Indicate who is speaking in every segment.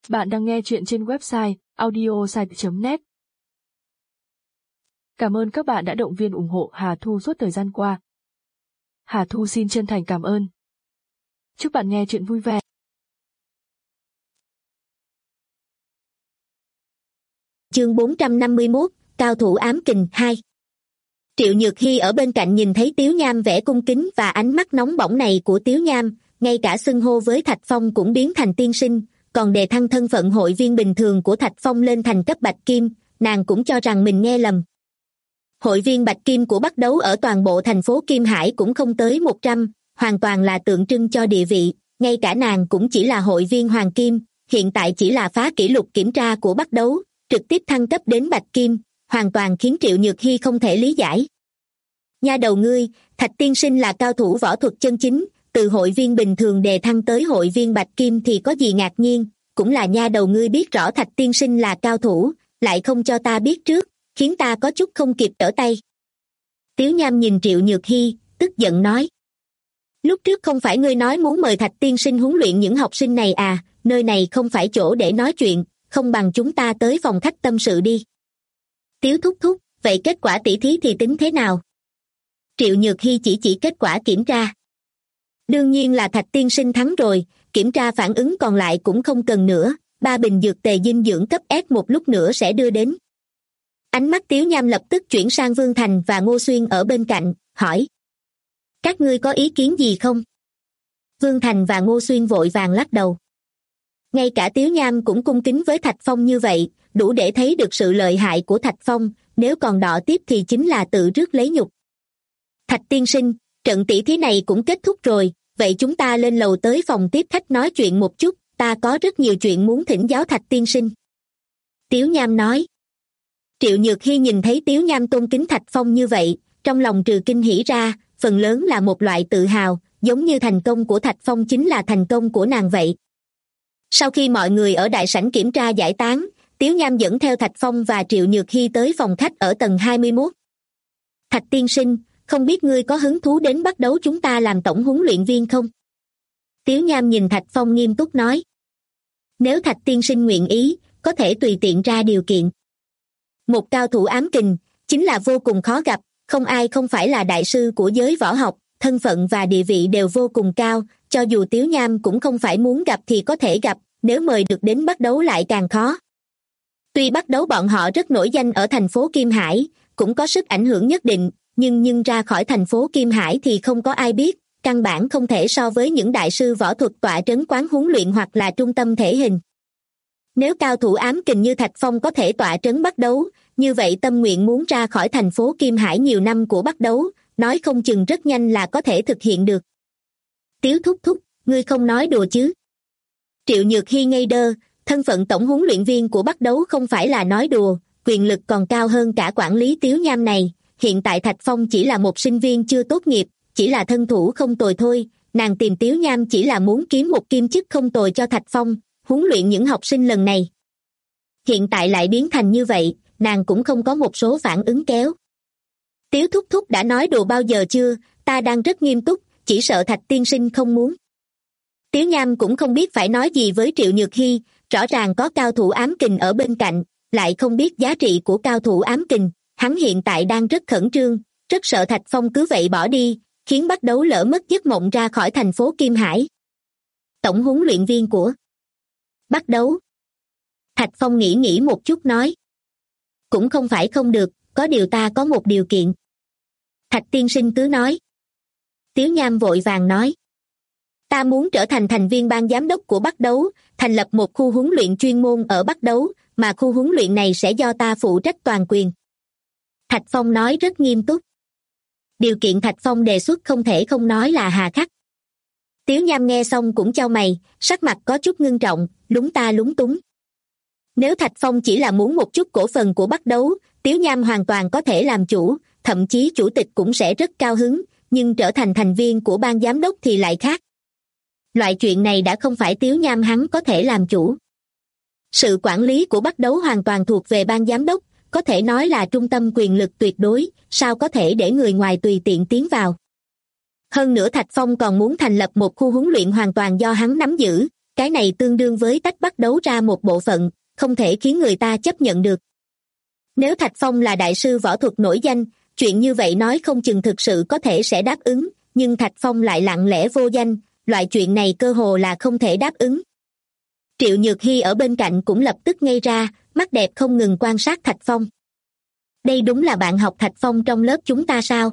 Speaker 1: Bạn đang nghe chuyện trên website audiosite.net. Cảm ơn các bạn đã động viên ủng hộ Hà Thu suốt thời gian qua. Hà Thu xin chân thành cảm ơn. Chúc bạn nghe chuyện vui vẻ.
Speaker 2: Chương 451, Cao thủ ám kình 2. Triệu Nhược Hy ở bên cạnh nhìn thấy Tiếu Nham vẻ cung kính và ánh mắt nóng bỏng này của Tiếu Nham, ngay cả xưng hô với Thạch Phong cũng biến thành tiên sinh, còn đề thăng thân phận hội viên bình thường của Thạch Phong lên thành cấp bạch kim, nàng cũng cho rằng mình nghe lầm. Hội viên bạch kim của Bắc Đấu ở toàn bộ thành phố Kim Hải cũng không tới 100, hoàn toàn là tượng trưng cho địa vị, ngay cả nàng cũng chỉ là hội viên hoàng kim, hiện tại chỉ là phá kỷ lục kiểm tra của Bắc Đấu, trực tiếp thăng cấp đến bạch kim, hoàn toàn khiến Triệu Nhược Hy không thể lý giải. Nha đầu ngươi, Thạch tiên sinh là cao thủ võ thuật chân chính, từ hội viên bình thường đề thăng tới hội viên bạch kim thì có gì ngạc nhiên, cũng là nha đầu ngươi biết rõ Thạch tiên sinh là cao thủ, lại không cho ta biết trước, khiến ta có chút không kịp trở tay. Tiếu Nham nhìn Triệu Nhược Hy, tức giận nói. Lúc trước không phải ngươi nói muốn mời Thạch tiên sinh huấn luyện những học sinh này à, nơi này không phải chỗ để nói chuyện, không bằng chúng ta tới phòng khách tâm sự đi. Tiếu thúc thúc, vậy kết quả tỉ thí thì tính thế nào? Triệu Nhược Hy chỉ kết quả kiểm tra. Đương nhiên là Thạch tiên sinh thắng rồi, kiểm tra phản ứng còn lại cũng không cần nữa, 3 bình dược tề dinh dưỡng cấp S một lúc nữa sẽ đưa đến. Ánh mắt Tiếu Nham lập tức chuyển sang Vương Thành và Ngô Xuyên ở bên cạnh, hỏi. Các ngươi có ý kiến gì không? Vương Thành và Ngô Xuyên vội vàng lắc đầu. Ngay cả Tiếu Nham cũng cung kính với Thạch Phong như vậy, đủ để thấy được sự lợi hại của Thạch Phong, nếu còn đọ tiếp thì chính là tự rước lấy nhục. Thạch tiên sinh, trận tỷ thí này cũng kết thúc rồi, vậy chúng ta lên lầu tới phòng tiếp khách nói chuyện một chút, ta có rất nhiều chuyện muốn thỉnh giáo Thạch tiên sinh. Tiếu Nham nói. Triệu Nhược Hy nhìn thấy Tiếu Nham tôn kính Thạch Phong như vậy, trong lòng trừ kinh hỉ ra, phần lớn là một loại tự hào, giống như thành công của Thạch Phong chính là thành công của nàng vậy. Sau khi mọi người ở đại sảnh kiểm tra giải tán, Tiếu Nham dẫn theo Thạch Phong và Triệu Nhược Hy tới phòng khách ở tầng 21. Thạch tiên sinh, không biết ngươi có hứng thú đến bắt đấu chúng ta làm tổng huấn luyện viên không? Tiếu Nham nhìn Thạch Phong nghiêm túc nói. Nếu Thạch tiên sinh nguyện ý, có thể tùy tiện ra điều kiện. Một cao thủ ám kình, chính là vô cùng khó gặp, không ai không phải là đại sư của giới võ học, thân phận và địa vị đều vô cùng cao, cho dù Tiếu Nham cũng không phải muốn gặp thì có thể gặp, nếu mời được đến bắt đấu lại càng khó. Tuy bắt đấu bọn họ rất nổi danh ở thành phố Kim Hải, cũng có sức ảnh hưởng nhất định, nhưng ra khỏi thành phố Kim Hải thì không có ai biết, căn bản không thể so với những đại sư võ thuật tọa trấn quán huấn luyện hoặc là trung tâm thể hình. Nếu cao thủ ám kình như Thạch Phong có thể tọa trấn bắt đấu, như vậy tâm nguyện muốn ra khỏi thành phố Kim Hải nhiều năm của bắt đấu, nói không chừng rất nhanh là có thể thực hiện được. Tiếu thúc thúc, ngươi không nói đùa chứ? Triệu Nhược Hy ngây đơ, thân phận tổng huấn luyện viên của bắt đấu không phải là nói đùa, quyền lực còn cao hơn cả quản lý Tiếu Nham này. Hiện tại Thạch Phong chỉ là một sinh viên chưa tốt nghiệp, chỉ là thân thủ không tồi thôi, nàng tìm Tiếu Nham chỉ là muốn kiếm một kim chức không tồi cho Thạch Phong, huấn luyện những học sinh lần này. Hiện tại lại biến thành như vậy, nàng cũng không có một số phản ứng kéo. Tiếu thúc thúc đã nói đùa bao giờ chưa, ta đang rất nghiêm túc, chỉ sợ Thạch tiên sinh không muốn. Tiếu Nham cũng không biết phải nói gì với Triệu Nhược Hy, rõ ràng có cao thủ ám kình ở bên cạnh, lại không biết giá trị của cao thủ ám kình, hắn hiện tại đang rất khẩn trương, rất sợ Thạch Phong cứ vậy bỏ đi, khiến bắt đấu lỡ mất giấc mộng ra khỏi thành phố Kim Hải. Tổng huấn luyện viên của bắt đấu. Thạch Phong nghĩ một chút nói. Cũng không phải không được, có điều ta có một điều kiện. Thạch tiên sinh cứ nói. Tiếu Nham vội vàng nói. Ta muốn trở thành thành viên ban giám đốc của Bắc Đấu, thành lập một khu huấn luyện chuyên môn ở Bắc Đấu, mà khu huấn luyện này sẽ do ta phụ trách toàn quyền. Thạch Phong nói rất nghiêm túc. Điều kiện Thạch Phong đề xuất không thể không nói là hà khắc. Tiếu Nham nghe xong cũng chau mày, sắc mặt có chút ngưng trọng, lúng ta lúng túng. Nếu Thạch Phong chỉ là muốn một chút cổ phần của Bắc Đấu, Tiếu Nham hoàn toàn có thể làm chủ, thậm chí chủ tịch cũng sẽ rất cao hứng, nhưng trở thành thành viên của ban giám đốc thì lại khác. Loại chuyện này đã không phải Tiếu Nham hắn có thể làm chủ. Sự quản lý của Bắc Đấu hoàn toàn thuộc về ban giám đốc, có thể nói là trung tâm quyền lực tuyệt đối, sao có thể để người ngoài tùy tiện tiến vào. Hơn nữa Thạch Phong còn muốn thành lập một khu huấn luyện hoàn toàn do hắn nắm giữ, cái này tương đương với tách Bắc Đấu ra một bộ phận, không thể khiến người ta chấp nhận được. Nếu Thạch Phong là đại sư võ thuật nổi danh, chuyện như vậy nói không chừng thực sự có thể sẽ đáp ứng, nhưng Thạch Phong lại lặng lẽ vô danh, loại chuyện này cơ hồ là không thể đáp ứng. Triệu Nhược Hy ở bên cạnh cũng lập tức ngây ra, mắt đẹp không ngừng quan sát Thạch Phong. Đây đúng là bạn học Thạch Phong trong lớp chúng ta sao?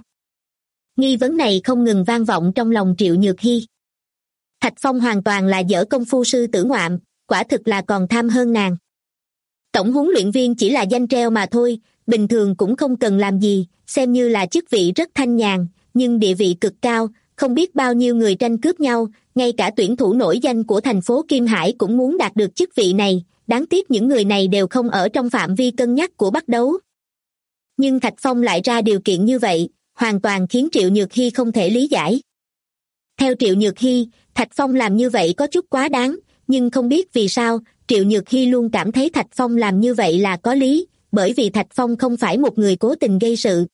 Speaker 2: Nghi vấn này không ngừng vang vọng trong lòng Triệu Nhược Hy. Thạch Phong hoàn toàn là dở công phu sư tử ngoạm, quả thực là còn tham hơn nàng. Tổng huấn luyện viên chỉ là danh treo mà thôi, bình thường cũng không cần làm gì, xem như là chức vị rất thanh nhàn, nhưng địa vị cực cao, không biết bao nhiêu người tranh cướp nhau, ngay cả tuyển thủ nổi danh của thành phố Kim Hải cũng muốn đạt được chức vị này, đáng tiếc những người này đều không ở trong phạm vi cân nhắc của Bắc Đấu. Nhưng Thạch Phong lại ra điều kiện như vậy, hoàn toàn khiến Triệu Nhược Hy không thể lý giải. Theo Triệu Nhược Hy, Thạch Phong làm như vậy có chút quá đáng, nhưng không biết vì sao, Triệu Nhược Hy luôn cảm thấy Thạch Phong làm như vậy là có lý, bởi vì Thạch Phong không phải một người cố tình gây sự.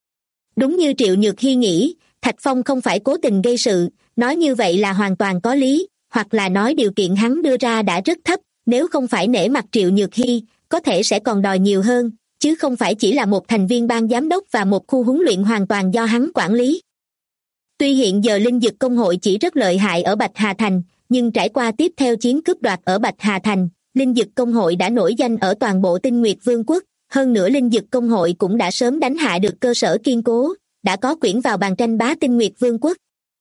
Speaker 2: Đúng như Triệu Nhược Hy nghĩ, Thạch Phong không phải cố tình gây sự, nói như vậy là hoàn toàn có lý, hoặc là nói điều kiện hắn đưa ra đã rất thấp, nếu không phải nể mặt Triệu Nhược Hy, có thể sẽ còn đòi nhiều hơn, chứ không phải chỉ là một thành viên ban giám đốc và một khu huấn luyện hoàn toàn do hắn quản lý. Tuy hiện giờ Linh Dực Công hội chỉ rất lợi hại ở Bạch Hà Thành, nhưng trải qua tiếp theo chiến cướp đoạt ở Bạch Hà Thành, Linh Dực Công hội đã nổi danh ở toàn bộ Tinh Nguyệt Vương quốc, hơn nữa Linh Dực Công hội cũng đã sớm đánh hạ được cơ sở kiên cố, đã có quyển vào bàn tranh bá Tinh Nguyệt Vương quốc.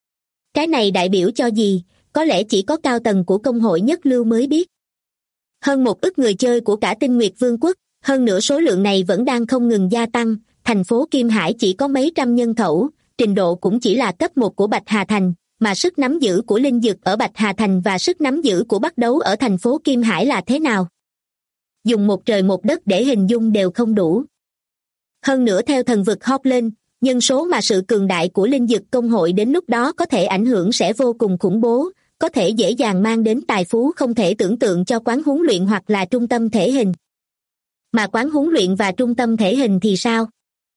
Speaker 2: Cái này đại biểu cho gì, có lẽ chỉ có cao tầng của công hội nhất lưu mới biết. Hơn 1 ức người chơi của cả Tinh Nguyệt Vương quốc, hơn nữa số lượng này vẫn đang không ngừng gia tăng, thành phố Kim Hải chỉ có mấy trăm nhân khẩu, trình độ cũng chỉ là cấp 1 của Bạch Hà Thành, mà sức nắm giữ của Linh Dực ở Bạch Hà Thành và sức nắm giữ của Bắc Đấu ở thành phố Kim Hải là thế nào? Dùng một trời một đất để hình dung đều không đủ. Hơn nữa theo thần vực hót lên, nhân số mà sự cường đại của Linh Dực Công hội đến lúc đó có thể ảnh hưởng sẽ vô cùng khủng bố, có thể dễ dàng mang đến tài phú không thể tưởng tượng cho quán huấn luyện hoặc là trung tâm thể hình. Mà quán huấn luyện và trung tâm thể hình thì sao?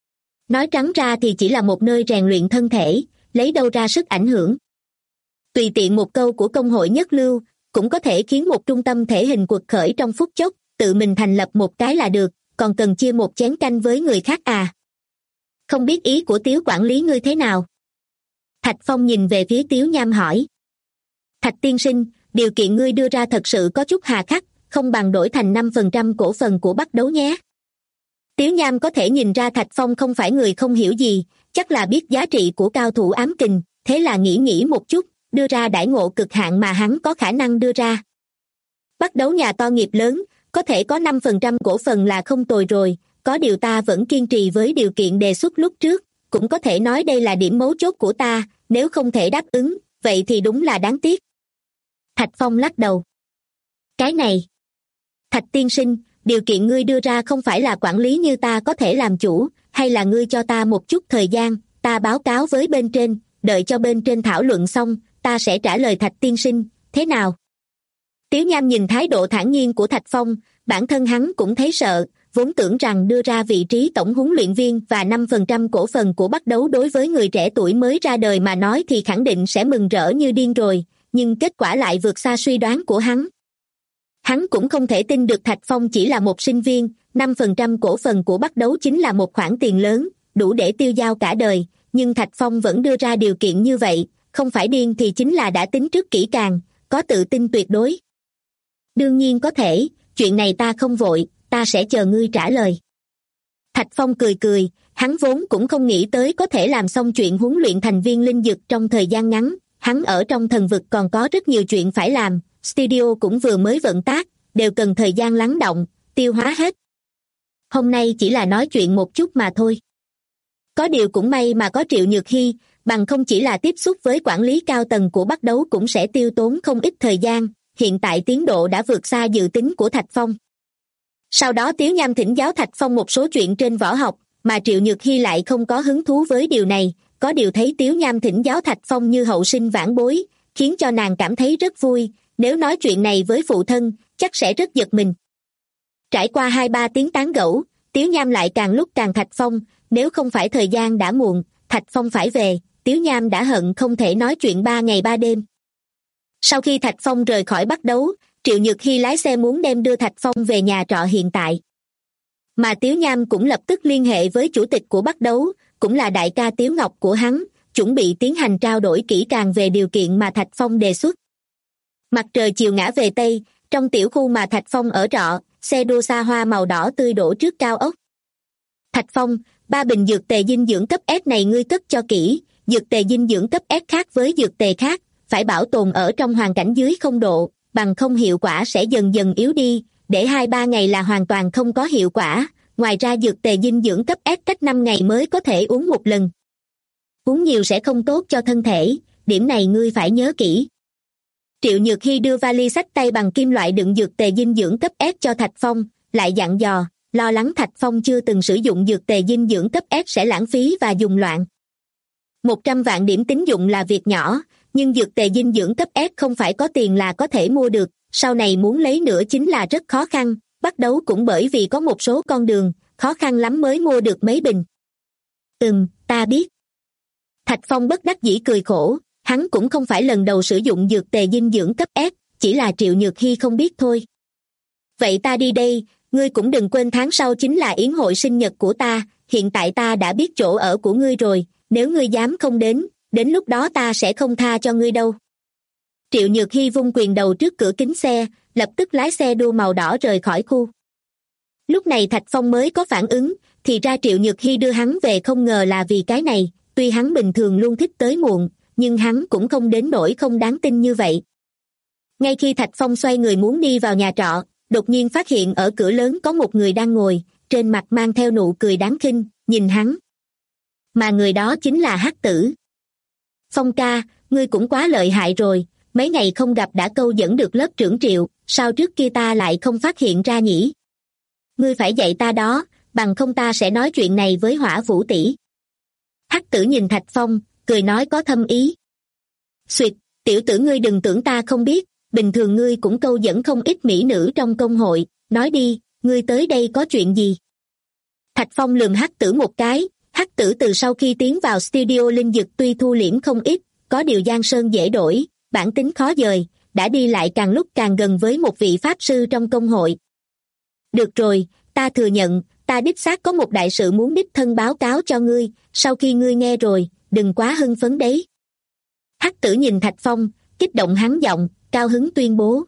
Speaker 2: Nói trắng ra thì chỉ là một nơi rèn luyện thân thể, lấy đâu ra sức ảnh hưởng. Tùy tiện một câu của công hội nhất lưu, cũng có thể khiến một trung tâm thể hình quật khởi trong phút chốc, tự mình thành lập một cái là được, còn cần chia một chén canh với người khác à? Không biết ý của Tiếu quản lý ngươi thế nào? Thạch Phong nhìn về phía Tiếu Nham hỏi. Thạch tiên sinh, điều kiện ngươi đưa ra thật sự có chút hà khắc, không bằng đổi thành 5% cổ phần của Bắc Đấu nhé. Tiếu Nham có thể nhìn ra Thạch Phong không phải người không hiểu gì, chắc là biết giá trị của cao thủ ám kình, thế là nghĩ một chút, đưa ra đãi ngộ cực hạn mà hắn có khả năng đưa ra. Bắc Đấu nhà to nghiệp lớn, có thể có 5% cổ phần là không tồi rồi, có điều ta vẫn kiên trì với điều kiện đề xuất lúc trước, cũng có thể nói đây là điểm mấu chốt của ta, nếu không thể đáp ứng, vậy thì đúng là đáng tiếc. Thạch Phong lắc đầu. Cái này, Thạch tiên sinh, điều kiện ngươi đưa ra không phải là quản lý như ta có thể làm chủ, hay là ngươi cho ta một chút thời gian, ta báo cáo với bên trên, đợi cho bên trên thảo luận xong, ta sẽ trả lời Thạch tiên sinh, thế nào? Tiếu Nham nhìn thái độ thản nhiên của Thạch Phong, bản thân hắn cũng thấy sợ, vốn tưởng rằng đưa ra vị trí tổng huấn luyện viên và 5% cổ phần của Bắc Đấu đối với người trẻ tuổi mới ra đời mà nói thì khẳng định sẽ mừng rỡ như điên rồi, nhưng kết quả lại vượt xa suy đoán của hắn. Hắn cũng không thể tin được Thạch Phong chỉ là một sinh viên, 5% cổ phần của Bắc Đấu chính là một khoản tiền lớn, đủ để tiêu dao cả đời, nhưng Thạch Phong vẫn đưa ra điều kiện như vậy, không phải điên thì chính là đã tính trước kỹ càng, có tự tin tuyệt đối. Đương nhiên có thể, chuyện này ta không vội, ta sẽ chờ ngươi trả lời. Thạch Phong cười cười, hắn vốn cũng không nghĩ tới có thể làm xong chuyện huấn luyện thành viên linh dực trong thời gian ngắn, hắn ở trong thần vực còn có rất nhiều chuyện phải làm, studio cũng vừa mới vận tác, đều cần thời gian lắng động, tiêu hóa hết. Hôm nay chỉ là nói chuyện một chút mà thôi. Có điều cũng may mà có Triệu Nhược Hy, bằng không chỉ là tiếp xúc với quản lý cao tầng của Bắc Đấu cũng sẽ tiêu tốn không ít thời gian, hiện tại tiến độ đã vượt xa dự tính của Thạch Phong. Sau đó Tiếu Nham thỉnh giáo Thạch Phong một số chuyện trên võ học, mà Triệu Nhược Hy lại không có hứng thú với điều này, có điều thấy Tiếu Nham thỉnh giáo Thạch Phong như hậu sinh vãn bối, khiến cho nàng cảm thấy rất vui, nếu nói chuyện này với phụ thân, chắc sẽ rất giật mình. Trải qua 2-3 tiếng tán gẫu, Tiếu Nham lại càng lúc càng Thạch Phong, nếu không phải thời gian đã muộn, Thạch Phong phải về, Tiếu Nham đã hận không thể nói chuyện 3 ngày 3 đêm. Sau khi Thạch Phong rời khỏi Bắc Đấu, Triệu Nhược Hy lái xe muốn đem đưa Thạch Phong về nhà trọ hiện tại. Mà Tiếu Nham cũng lập tức liên hệ với chủ tịch của Bắc Đấu, cũng là đại ca Tiếu Ngọc của hắn, chuẩn bị tiến hành trao đổi kỹ càng về điều kiện mà Thạch Phong đề xuất. Mặt trời chiều ngã về Tây, trong tiểu khu mà Thạch Phong ở trọ, xe đua xa hoa màu đỏ tươi đổ trước cao ốc. Thạch Phong, 3 bình dược tề dinh dưỡng cấp S này ngươi cất cho kỹ, dược tề dinh dưỡng cấp S khác với dược tề khác, phải bảo tồn ở trong hoàn cảnh dưới 0 độ, bằng không hiệu quả sẽ dần dần yếu đi, để 2-3 ngày là hoàn toàn không có hiệu quả. Ngoài ra dược tề dinh dưỡng cấp S cách 5 ngày mới có thể uống một lần. Uống nhiều sẽ không tốt cho thân thể, điểm này ngươi phải nhớ kỹ. Triệu Nhược Hy đưa vali xách tay bằng kim loại đựng dược tề dinh dưỡng cấp S cho Thạch Phong, lại dặn dò, lo lắng Thạch Phong chưa từng sử dụng dược tề dinh dưỡng cấp S sẽ lãng phí và dùng loạn. 100 vạn điểm tín dụng là việc nhỏ, nhưng dược tề dinh dưỡng cấp S không phải có tiền là có thể mua được, sau này muốn lấy nữa chính là rất khó khăn, Bắt Đấu cũng bởi vì có một số con đường, khó khăn lắm mới mua được mấy bình. Ta biết. Thạch Phong bất đắc dĩ cười khổ, hắn cũng không phải lần đầu sử dụng dược tề dinh dưỡng cấp S, chỉ là Triệu Nhược Hy không biết thôi. Vậy ta đi đây, ngươi cũng đừng quên tháng sau chính là yến hội sinh nhật của ta, hiện tại ta đã biết chỗ ở của ngươi rồi, nếu ngươi dám không đến lúc đó ta sẽ không tha cho ngươi đâu. Triệu Nhược Hy vung quyền đầu trước cửa kính xe, lập tức lái xe đua màu đỏ rời khỏi khu. Lúc này Thạch Phong mới có phản ứng, thì ra Triệu Nhược Hy đưa hắn về không ngờ là vì cái này, tuy hắn bình thường luôn thích tới muộn, nhưng hắn cũng không đến nỗi không đáng tin như vậy. Ngay khi Thạch Phong xoay người muốn đi vào nhà trọ, đột nhiên phát hiện ở cửa lớn có một người đang ngồi, trên mặt mang theo nụ cười đáng khinh, nhìn hắn. Mà người đó chính là Hắc Tử. Phong ca, ngươi cũng quá lợi hại rồi, mấy ngày không gặp đã câu dẫn được lớp trưởng Triệu, sao trước kia ta lại không phát hiện ra nhỉ? Ngươi phải dạy ta đó, bằng không ta sẽ nói chuyện này với Hỏa Vũ tỷ. Hắc Tử nhìn Thạch Phong, cười nói có thâm ý. Xuyệt, tiểu tử ngươi đừng tưởng ta không biết, bình thường ngươi cũng câu dẫn không ít mỹ nữ trong công hội, nói đi, ngươi tới đây có chuyện gì? Thạch Phong lườm Hắc Tử một cái, Hắc Tử từ sau khi tiến vào studio linh dực tuy thu liễm không ít, có điều Giang Sơn dễ đổi, bản tính khó dời, đã đi lại càng lúc càng gần với một vị pháp sư trong công hội. Được rồi, ta thừa nhận, ta đích xác có một đại sự muốn đích thân báo cáo cho ngươi, sau khi ngươi nghe rồi, đừng quá hưng phấn đấy. Hắc Tử nhìn Thạch Phong, kích động hắn giọng, cao hứng tuyên bố.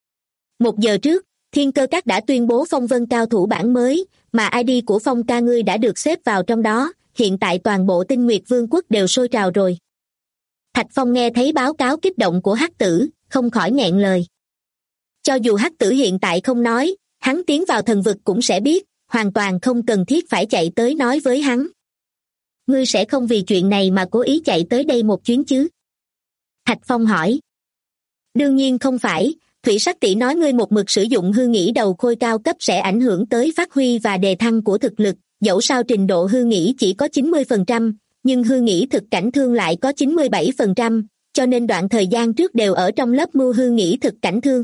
Speaker 2: 1 giờ trước, Thiên Cơ Các đã tuyên bố phong vân cao thủ bảng mới, mà ID của Phong ca ngươi đã được xếp vào trong đó, hiện tại toàn bộ Tinh Nguyệt Vương quốc đều sôi trào rồi. Thạch Phong nghe thấy báo cáo kích động của Hắc Tử, không khỏi nghẹn lời. Cho dù Hắc Tử hiện tại không nói, hắn tiến vào thần vực cũng sẽ biết, hoàn toàn không cần thiết phải chạy tới nói với hắn. Ngươi sẽ không vì chuyện này mà cố ý chạy tới đây một chuyến chứ? Thạch Phong hỏi. Đương nhiên không phải, Thủy Sắc tỷ nói ngươi một mực sử dụng hư nghĩ đầu khôi cao cấp sẽ ảnh hưởng tới phát huy và đề thăng của thực lực, dẫu sao trình độ hư nghĩ chỉ có 90%, nhưng hư nghĩ thực cảnh thương lại có 97%, cho nên đoạn thời gian trước đều ở trong lớp mưu hư nghĩ thực cảnh thương.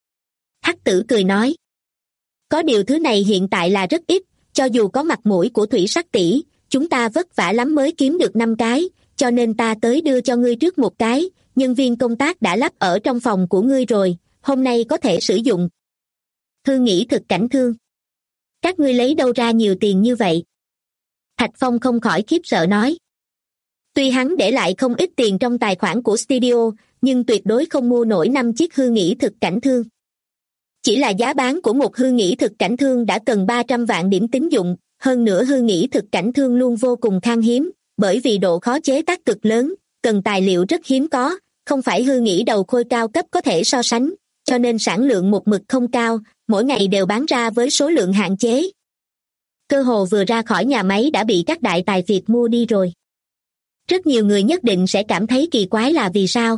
Speaker 2: Hắc Tử cười nói. Có điều thứ này hiện tại là rất ít, cho dù có mặt mũi của Thủy Sắc tỷ, chúng ta vất vả lắm mới kiếm được 5 cái, cho nên ta tới đưa cho ngươi trước một cái, nhân viên công tác đã lắp ở trong phòng của ngươi rồi, hôm nay có thể sử dụng. Hư nghĩ thực cảnh thương. Các ngươi lấy đâu ra nhiều tiền như vậy? Thạch Phong không khỏi khiếp sợ nói. Tuy hắn để lại không ít tiền trong tài khoản của studio, nhưng tuyệt đối không mua nổi 5 chiếc hư nghĩ thực cảnh thương. Chỉ là giá bán của một hư nghĩ thực cảnh thương đã cần 300 vạn điểm tín dụng, hơn nữa hư nghĩ thực cảnh thương luôn vô cùng khan hiếm, bởi vì độ khó chế tác cực lớn, cần tài liệu rất hiếm có, không phải hư nghĩ đầu khôi cao cấp có thể so sánh, cho nên sản lượng một mực không cao, mỗi ngày đều bán ra với số lượng hạn chế. Cơ hồ vừa ra khỏi nhà máy đã bị các đại tài phiệt mua đi rồi. Rất nhiều người nhất định sẽ cảm thấy kỳ quái là vì sao.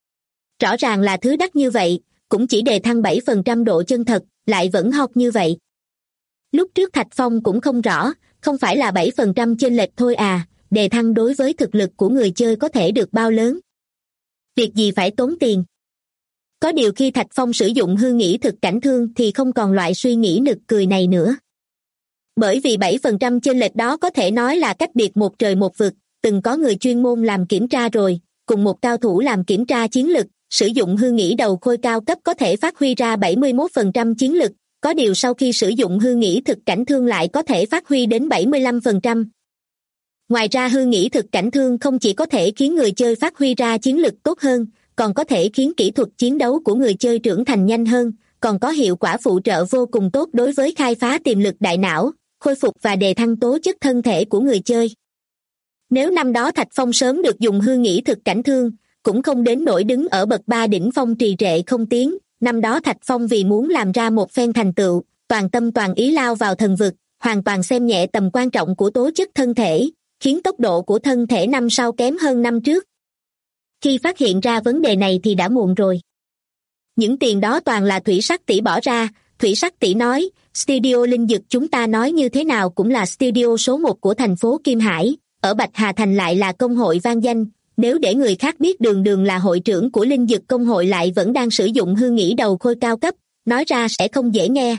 Speaker 2: Rõ ràng là thứ đắt như vậy, cũng chỉ đề thăng 7% độ chân thật, lại vẫn hot như vậy. Lúc trước Thạch Phong cũng không rõ, không phải là 7% chênh lệch thôi à, đề thăng đối với thực lực của người chơi có thể được bao lớn. Việc gì phải tốn tiền. Có điều khi Thạch Phong sử dụng hư nghĩ thực cảnh thương thì không còn loại suy nghĩ nực cười này nữa. Bởi vì 7% chênh lệch đó có thể nói là cách biệt một trời một vực, từng có người chuyên môn làm kiểm tra rồi, cùng một cao thủ làm kiểm tra chiến lực, sử dụng hư nghĩ đầu khôi cao cấp có thể phát huy ra 71% chiến lực, có điều sau khi sử dụng hư nghĩ thực cảnh thương lại có thể phát huy đến 75%. Ngoài ra hư nghĩ thực cảnh thương không chỉ có thể khiến người chơi phát huy ra chiến lực tốt hơn, còn có thể khiến kỹ thuật chiến đấu của người chơi trưởng thành nhanh hơn, còn có hiệu quả phụ trợ vô cùng tốt đối với khai phá tiềm lực đại não, khôi phục và đề thăng tố chất thân thể của người chơi. Nếu năm đó Thạch Phong sớm được dùng hư nghĩ thực cảnh thương, cũng không đến nỗi đứng ở bậc 3 đỉnh phong trì trệ không tiến. Năm đó Thạch Phong vì muốn làm ra một phen thành tựu, toàn tâm toàn ý lao vào thần vực, hoàn toàn xem nhẹ tầm quan trọng của tố chất thân thể, khiến tốc độ của thân thể năm sau kém hơn năm trước. Khi phát hiện ra vấn đề này thì đã muộn rồi. Những tiền đó toàn là Thủy Sắc tỷ bỏ ra. Thủy Sắc tỷ nói, studio Linh Dực chúng ta nói như thế nào cũng là studio số 1 của thành phố Kim Hải, ở Bạch Hà Thành lại là công hội vang danh, nếu để người khác biết Đường Đường là hội trưởng của Linh Dực công hội lại vẫn đang sử dụng hư nghĩ đầu khôi cao cấp, nói ra sẽ không dễ nghe.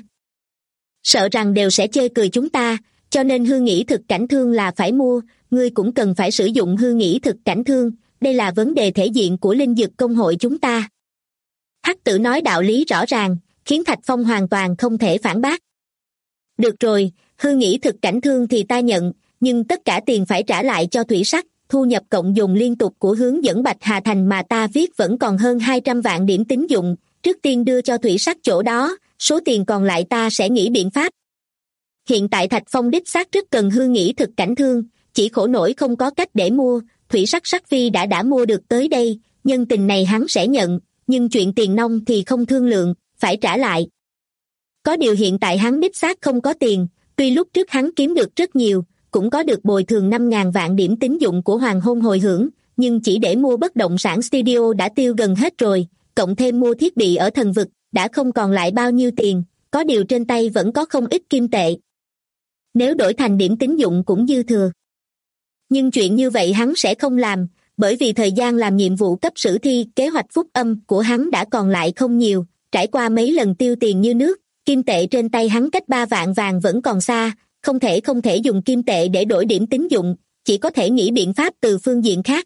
Speaker 2: Sợ rằng đều sẽ chê cười chúng ta, cho nên hư nghĩ thực cảnh thương là phải mua, ngươi cũng cần phải sử dụng hư nghĩ thực cảnh thương, đây là vấn đề thể diện của Linh Dực công hội chúng ta. Hắc Tử nói đạo lý rõ ràng, khiến Thạch Phong hoàn toàn không thể phản bác. Được rồi, hư nghĩ thực cảnh thương thì ta nhận, nhưng tất cả tiền phải trả lại cho Thủy Sắc, thu nhập cộng dùng liên tục của hướng dẫn Bạch Hà Thành mà ta viết vẫn còn hơn 200 vạn điểm tín dụng, trước tiên đưa cho Thủy Sắc chỗ đó, số tiền còn lại ta sẽ nghĩ biện pháp. Hiện tại Thạch Phong đích xác rất cần hư nghĩ thực cảnh thương, chỉ khổ nổi không có cách để mua. Thủy Sắc Sắc Phi đã mua được tới đây, nhân tình này hắn sẽ nhận, nhưng chuyện tiền nong thì không thương lượng, phải trả lại. Có điều hiện tại hắn đích xác không có tiền, tuy lúc trước hắn kiếm được rất nhiều, cũng có được bồi thường 5.000 vạn điểm tín dụng của Hoàng Hôn Hồi Hưởng, nhưng chỉ để mua bất động sản studio đã tiêu gần hết rồi, cộng thêm mua thiết bị ở thần vực, đã không còn lại bao nhiêu tiền, có điều trên tay vẫn có không ít kim tệ. Nếu đổi thành điểm tín dụng cũng dư thừa. Nhưng chuyện như vậy hắn sẽ không làm, bởi vì thời gian làm nhiệm vụ cấp sử thi kế hoạch phúc âm của hắn đã còn lại không nhiều, trải qua mấy lần tiêu tiền như nước, kim tệ trên tay hắn cách 3 vạn vàng vẫn còn xa, không thể dùng kim tệ để đổi điểm tín dụng, chỉ có thể nghĩ biện pháp từ phương diện khác.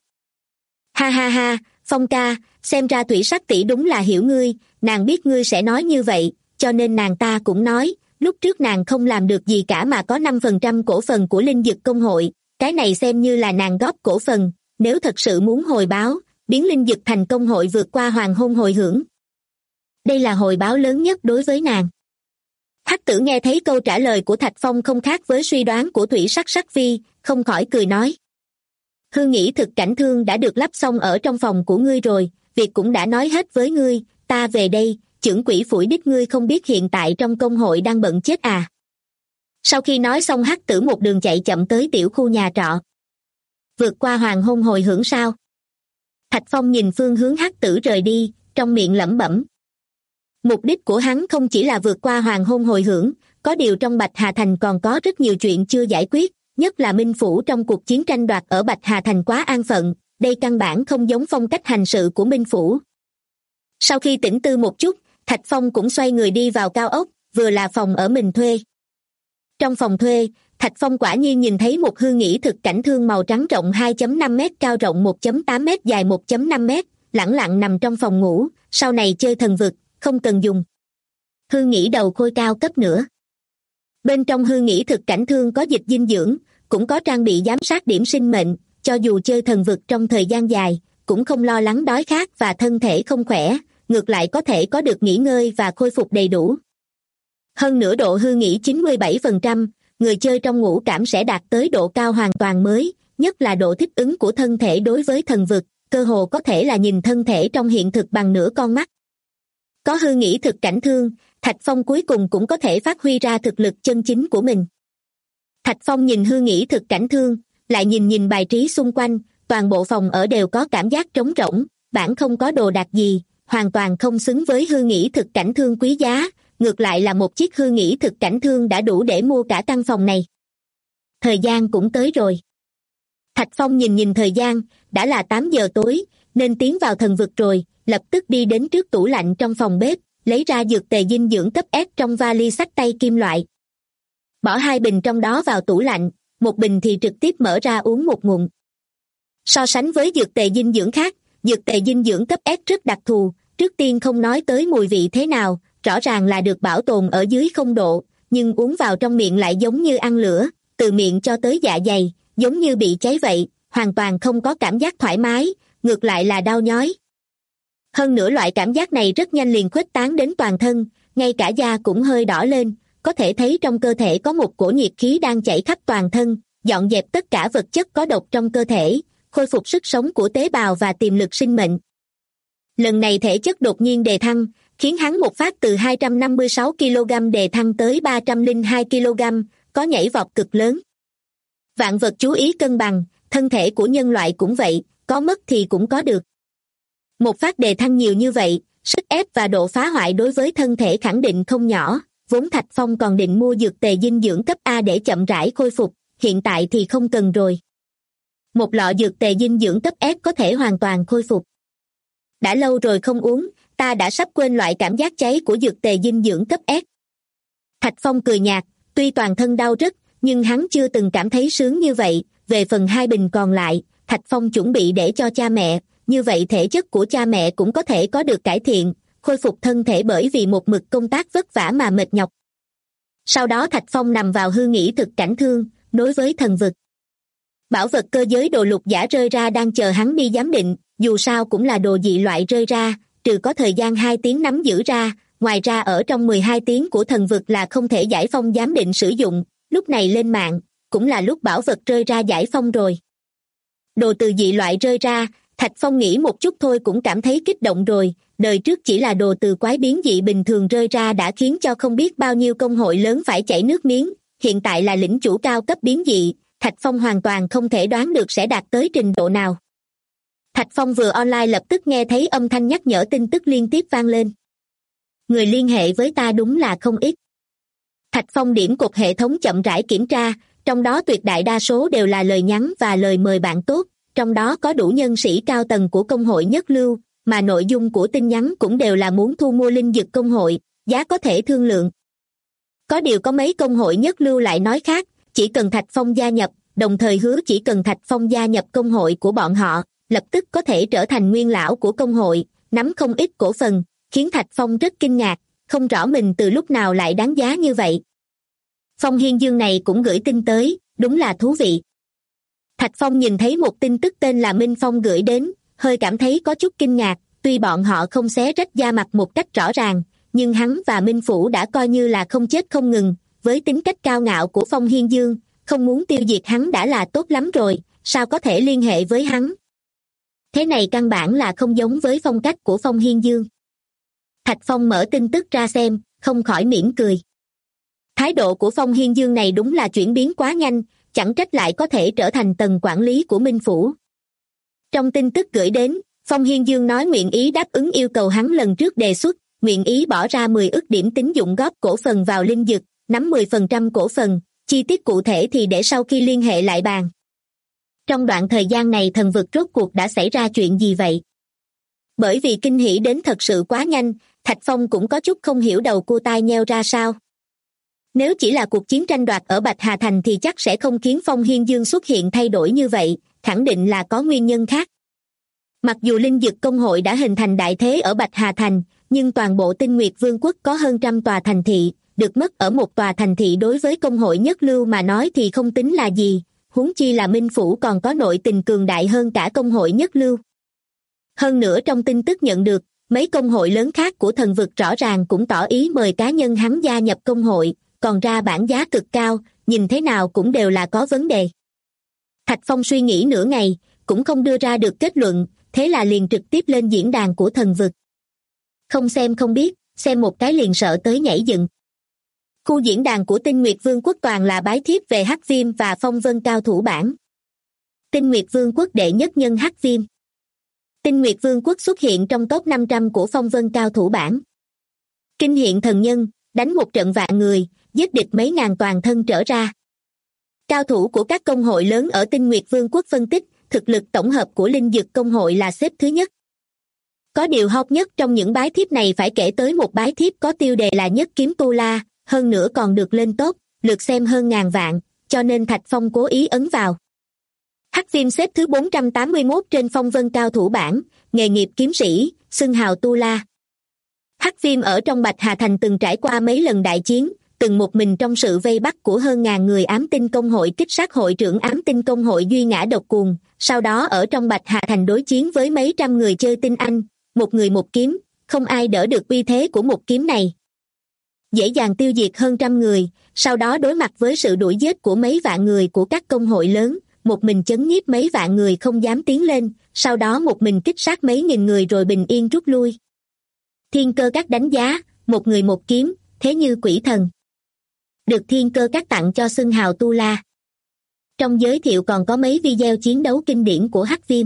Speaker 2: Ha ha ha, Phong ca, xem ra Thủy Sắc tỷ đúng là hiểu ngươi, nàng biết ngươi sẽ nói như vậy, cho nên nàng ta cũng nói, lúc trước nàng không làm được gì cả mà có 5% cổ phần của Linh Dực công hội, cái này xem như là nàng góp cổ phần, nếu thật sự muốn hồi báo, biến Linh Dực thành công hội vượt qua Hoàng Hôn Hồi Hưởng. Đây là hồi báo lớn nhất đối với nàng. Hắc Tử nghe thấy câu trả lời của Thạch Phong không khác với suy đoán của Thủy Sắc Sắc Phi, không khỏi cười nói. Hư nghĩ thực cảnh thương đã được lắp xong ở trong phòng của ngươi rồi, việc cũng đã nói hết với ngươi, ta về đây, chưởng quỷ phủi đích ngươi không biết hiện tại trong công hội đang bận chết à. Sau khi nói xong Hắc Tử một đường chạy chậm tới tiểu khu nhà trọ. Vượt qua Hoàng Hôn Hồi Hưởng sao? Thạch Phong nhìn phương hướng Hắc Tử rời đi, trong miệng lẩm bẩm. Mục đích của hắn không chỉ là vượt qua Hoàng Hôn Hồi Hưởng, có điều trong Bạch Hà Thành còn có rất nhiều chuyện chưa giải quyết, nhất là Minh Phủ trong cuộc chiến tranh đoạt ở Bạch Hà Thành quá an phận, đây căn bản không giống phong cách hành sự của Minh Phủ. Sau khi tĩnh tư một chút, Thạch Phong cũng xoay người đi vào cao ốc, vừa là phòng ở mình thuê. Trong phòng thuê, Thạch Phong quả nhiên nhìn thấy một hư nghĩ thực cảnh thương màu trắng rộng 2.5 m, cao rộng 1.8 m, dài 1.5 m, lẳng lặng nằm trong phòng ngủ, sau này chơi thần vực, không cần dùng hư nghĩ đầu khôi cao cấp nữa. Bên trong hư nghĩ thực cảnh thương có dịch dinh dưỡng, cũng có trang bị giám sát điểm sinh mệnh, cho dù chơi thần vực trong thời gian dài, cũng không lo lắng đói khát và thân thể không khỏe, ngược lại có thể có được nghỉ ngơi và khôi phục đầy đủ. Hơn nữa độ hư nghĩ 97%, người chơi trong ngũ cảm sẽ đạt tới độ cao hoàn toàn mới, nhất là độ thích ứng của thân thể đối với thần vực, cơ hồ có thể là nhìn thân thể trong hiện thực bằng nửa con mắt. Có hư nghĩ thực cảnh thương, Thạch Phong cuối cùng cũng có thể phát huy ra thực lực chân chính của mình. Thạch Phong nhìn hư nghĩ thực cảnh thương, lại nhìn bài trí xung quanh, toàn bộ phòng ở đều có cảm giác trống rỗng, bản không có đồ đạc gì, hoàn toàn không xứng với hư nghĩ thực cảnh thương quý giá, ngược lại là một chiếc hư nghĩ thực cảnh thương đã đủ để mua cả căn phòng này. Thời gian cũng tới rồi. Thạch Phong nhìn thời gian, đã là 8 giờ tối, nên tiến vào thần vực rồi, lập tức đi đến trước tủ lạnh trong phòng bếp, lấy ra dược tề dinh dưỡng cấp S trong vali xách tay kim loại. Bỏ 2 bình trong đó vào tủ lạnh, một bình thì trực tiếp mở ra uống một ngụm. So sánh với dược tề dinh dưỡng khác, dược tề dinh dưỡng cấp S rất đặc thù, trước tiên không nói tới mùi vị thế nào, rõ ràng là được bảo tồn ở dưới 0 độ, nhưng uống vào trong miệng lại giống như ăn lửa, từ miệng cho tới dạ dày, giống như bị cháy vậy, hoàn toàn không có cảm giác thoải mái, ngược lại là đau nhói. Hơn nữa loại cảm giác này rất nhanh liền khuếch tán đến toàn thân, ngay cả da cũng hơi đỏ lên, có thể thấy trong cơ thể có một cổ nhiệt khí đang chảy khắp toàn thân, dọn dẹp tất cả vật chất có độc trong cơ thể, khôi phục sức sống của tế bào và tiềm lực sinh mệnh. Lần này thể chất đột nhiên đề thăng, khiến hắn một phát từ 256 kg đề thăng tới 302 kg, có nhảy vọt cực lớn. Vạn vật chú ý cân bằng, thân thể của nhân loại cũng vậy, có mất thì cũng có được. Một phát đề thăng nhiều như vậy, sức ép và độ phá hoại đối với thân thể khẳng định không nhỏ, vốn Thạch Phong còn định mua dược tề dinh dưỡng cấp A để chậm rãi khôi phục, hiện tại thì không cần rồi. Một lọ dược tề dinh dưỡng cấp S có thể hoàn toàn khôi phục. Đã lâu rồi không uống, ta đã sắp quên loại cảm giác cháy của dược tề dinh dưỡng cấp S. Thạch Phong cười nhạt, tuy toàn thân đau rất, nhưng hắn chưa từng cảm thấy sướng như vậy. Về phần 2 bình còn lại, Thạch Phong chuẩn bị để cho cha mẹ, như vậy thể chất của cha mẹ cũng có thể có được cải thiện, khôi phục thân thể bởi vì một mực công tác vất vả mà mệt nhọc. Sau đó Thạch Phong nằm vào hư nghĩ thực cảnh thương, đối với thần vực. Bảo vật cơ giới đồ lục giả rơi ra đang chờ hắn đi giám định, dù sao cũng là đồ dị loại rơi ra, trừ có thời gian 2 tiếng nắm giữ ra, ngoài ra ở trong 12 tiếng của thần vực là không thể giải phong giám định sử dụng, lúc này lên mạng, cũng là lúc bảo vật rơi ra giải phong rồi. Đồ từ dị loại rơi ra, Thạch Phong nghĩ một chút thôi cũng cảm thấy kích động rồi, đời trước chỉ là đồ từ quái biến dị bình thường rơi ra đã khiến cho không biết bao nhiêu công hội lớn phải chảy nước miếng, hiện tại là lĩnh chủ cao cấp biến dị, Thạch Phong hoàn toàn không thể đoán được sẽ đạt tới trình độ nào. Thạch Phong vừa online lập tức nghe thấy âm thanh nhắc nhở tin tức liên tiếp vang lên. Người liên hệ với ta đúng là không ít. Thạch Phong điểm cột hệ thống chậm rãi kiểm tra, trong đó tuyệt đại đa số đều là lời nhắn và lời mời bạn tốt, trong đó có đủ nhân sĩ cao tầng của công hội nhất lưu, mà nội dung của tin nhắn cũng đều là muốn thu mua linh dược công hội, giá có thể thương lượng. Có điều có mấy công hội nhất lưu lại nói khác, chỉ cần Thạch Phong gia nhập, đồng thời hứa chỉ cần Thạch Phong gia nhập công hội của bọn họ, lập tức có thể trở thành nguyên lão của công hội, nắm không ít cổ phần, khiến Thạch Phong rất kinh ngạc, không rõ mình từ lúc nào lại đáng giá như vậy. Phong Hiên Dương này cũng gửi tin tới, đúng là thú vị. Thạch Phong nhìn thấy một tin tức tên là Minh Phong gửi đến, hơi cảm thấy có chút kinh ngạc, tuy bọn họ không xé rách da mặt một cách rõ ràng, nhưng hắn và Minh Phủ đã coi như là không chết không ngừng, với tính cách cao ngạo của Phong Hiên Dương, không muốn tiêu diệt hắn đã là tốt lắm rồi, sao có thể liên hệ với hắn. Thế này căn bản là không giống với phong cách của Phong Hiên Dương. Thạch Phong mở tin tức ra xem, không khỏi mỉm cười. Thái độ của Phong Hiên Dương này đúng là chuyển biến quá nhanh, chẳng trách lại có thể trở thành tầng quản lý của Minh Phủ. Trong tin tức gửi đến, Phong Hiên Dương nói nguyện ý đáp ứng yêu cầu hắn lần trước đề xuất, nguyện ý bỏ ra 10 ức điểm tín dụng góp cổ phần vào linh dược, nắm 10% cổ phần, chi tiết cụ thể thì để sau khi liên hệ lại bàn. Trong đoạn thời gian này thần vực rốt cuộc đã xảy ra chuyện gì vậy? Bởi vì kinh hỉ đến thật sự quá nhanh, Thạch Phong cũng có chút không hiểu đầu cua tai nheo ra sao. Nếu chỉ là cuộc chiến tranh đoạt ở Bạch Hà Thành thì chắc sẽ không khiến Phong Hiên Dương xuất hiện thay đổi như vậy, khẳng định là có nguyên nhân khác. Mặc dù linh dược công hội đã hình thành đại thế ở Bạch Hà Thành, nhưng toàn bộ Tinh Nguyệt Vương quốc có hơn 100 tòa thành thị, được mất ở một tòa thành thị đối với công hội nhất lưu mà nói thì không tính là gì, huống chi là Minh Phủ còn có nội tình cường đại hơn cả công hội nhất lưu. Hơn nữa trong tin tức nhận được, mấy công hội lớn khác của thần vực rõ ràng cũng tỏ ý mời cá nhân hắn gia nhập công hội, còn ra bảng giá cực cao, nhìn thế nào cũng đều là có vấn đề. Thạch Phong suy nghĩ nửa ngày, cũng không đưa ra được kết luận, thế là liền trực tiếp lên diễn đàn của thần vực. Không xem không biết, xem một cái liền sợ tới nhảy dựng. Khu diễn đàn của Tinh Nguyệt Vương quốc toàn là bái thiếp về Hắc Viêm và Phong Vân cao thủ bản. Tinh Nguyệt Vương quốc đệ nhất nhân Hắc Viêm. Tinh Nguyệt Vương quốc xuất hiện trong top 500 của Phong Vân cao thủ bản. Kinh hiện thần nhân, đánh một trận vạn người, giết địch mấy ngàn toàn thân trở ra. Cao thủ của các công hội lớn ở Tinh Nguyệt Vương quốc phân tích, thực lực tổng hợp của linh dược công hội là xếp thứ nhất. Có điều hot nhất trong những bái thiếp này phải kể tới một bái thiếp có tiêu đề là Nhất Kiếm Tu La, hơn nữa còn được lên top, lượt xem hơn ngàn vạn, cho nên Thạch Phong cố ý ấn vào. Hắc Viêm xếp thứ 481 trên phong vân cao thủ bảng, nghề nghiệp kiếm sĩ, xưng hào Tu La. Hắc Viêm ở trong Bạch Hà Thành từng trải qua mấy lần đại chiến, từng một mình trong sự vây bắt của hơn ngàn người ám tinh công hội kích sát hội trưởng ám tinh công hội Duy Ngã Độc Cuồng, sau đó ở trong Bạch Hà Thành đối chiến với mấy trăm người chơi tinh anh, một người một kiếm, không ai đỡ được uy thế của một kiếm này. Dễ dàng tiêu diệt hơn trăm người, sau đó đối mặt với sự đuổi giết của mấy vạn người của các công hội lớn, một mình chấn nhiếp mấy vạn người không dám tiến lên, sau đó một mình kích sát mấy nghìn người rồi bình yên rút lui. Thiên Cơ Các đánh giá, một người một kiếm, thế như quỷ thần. Được Thiên Cơ Các tặng cho xưng hào Tu La. Trong giới thiệu còn có mấy video chiến đấu kinh điển của Hắc Viêm.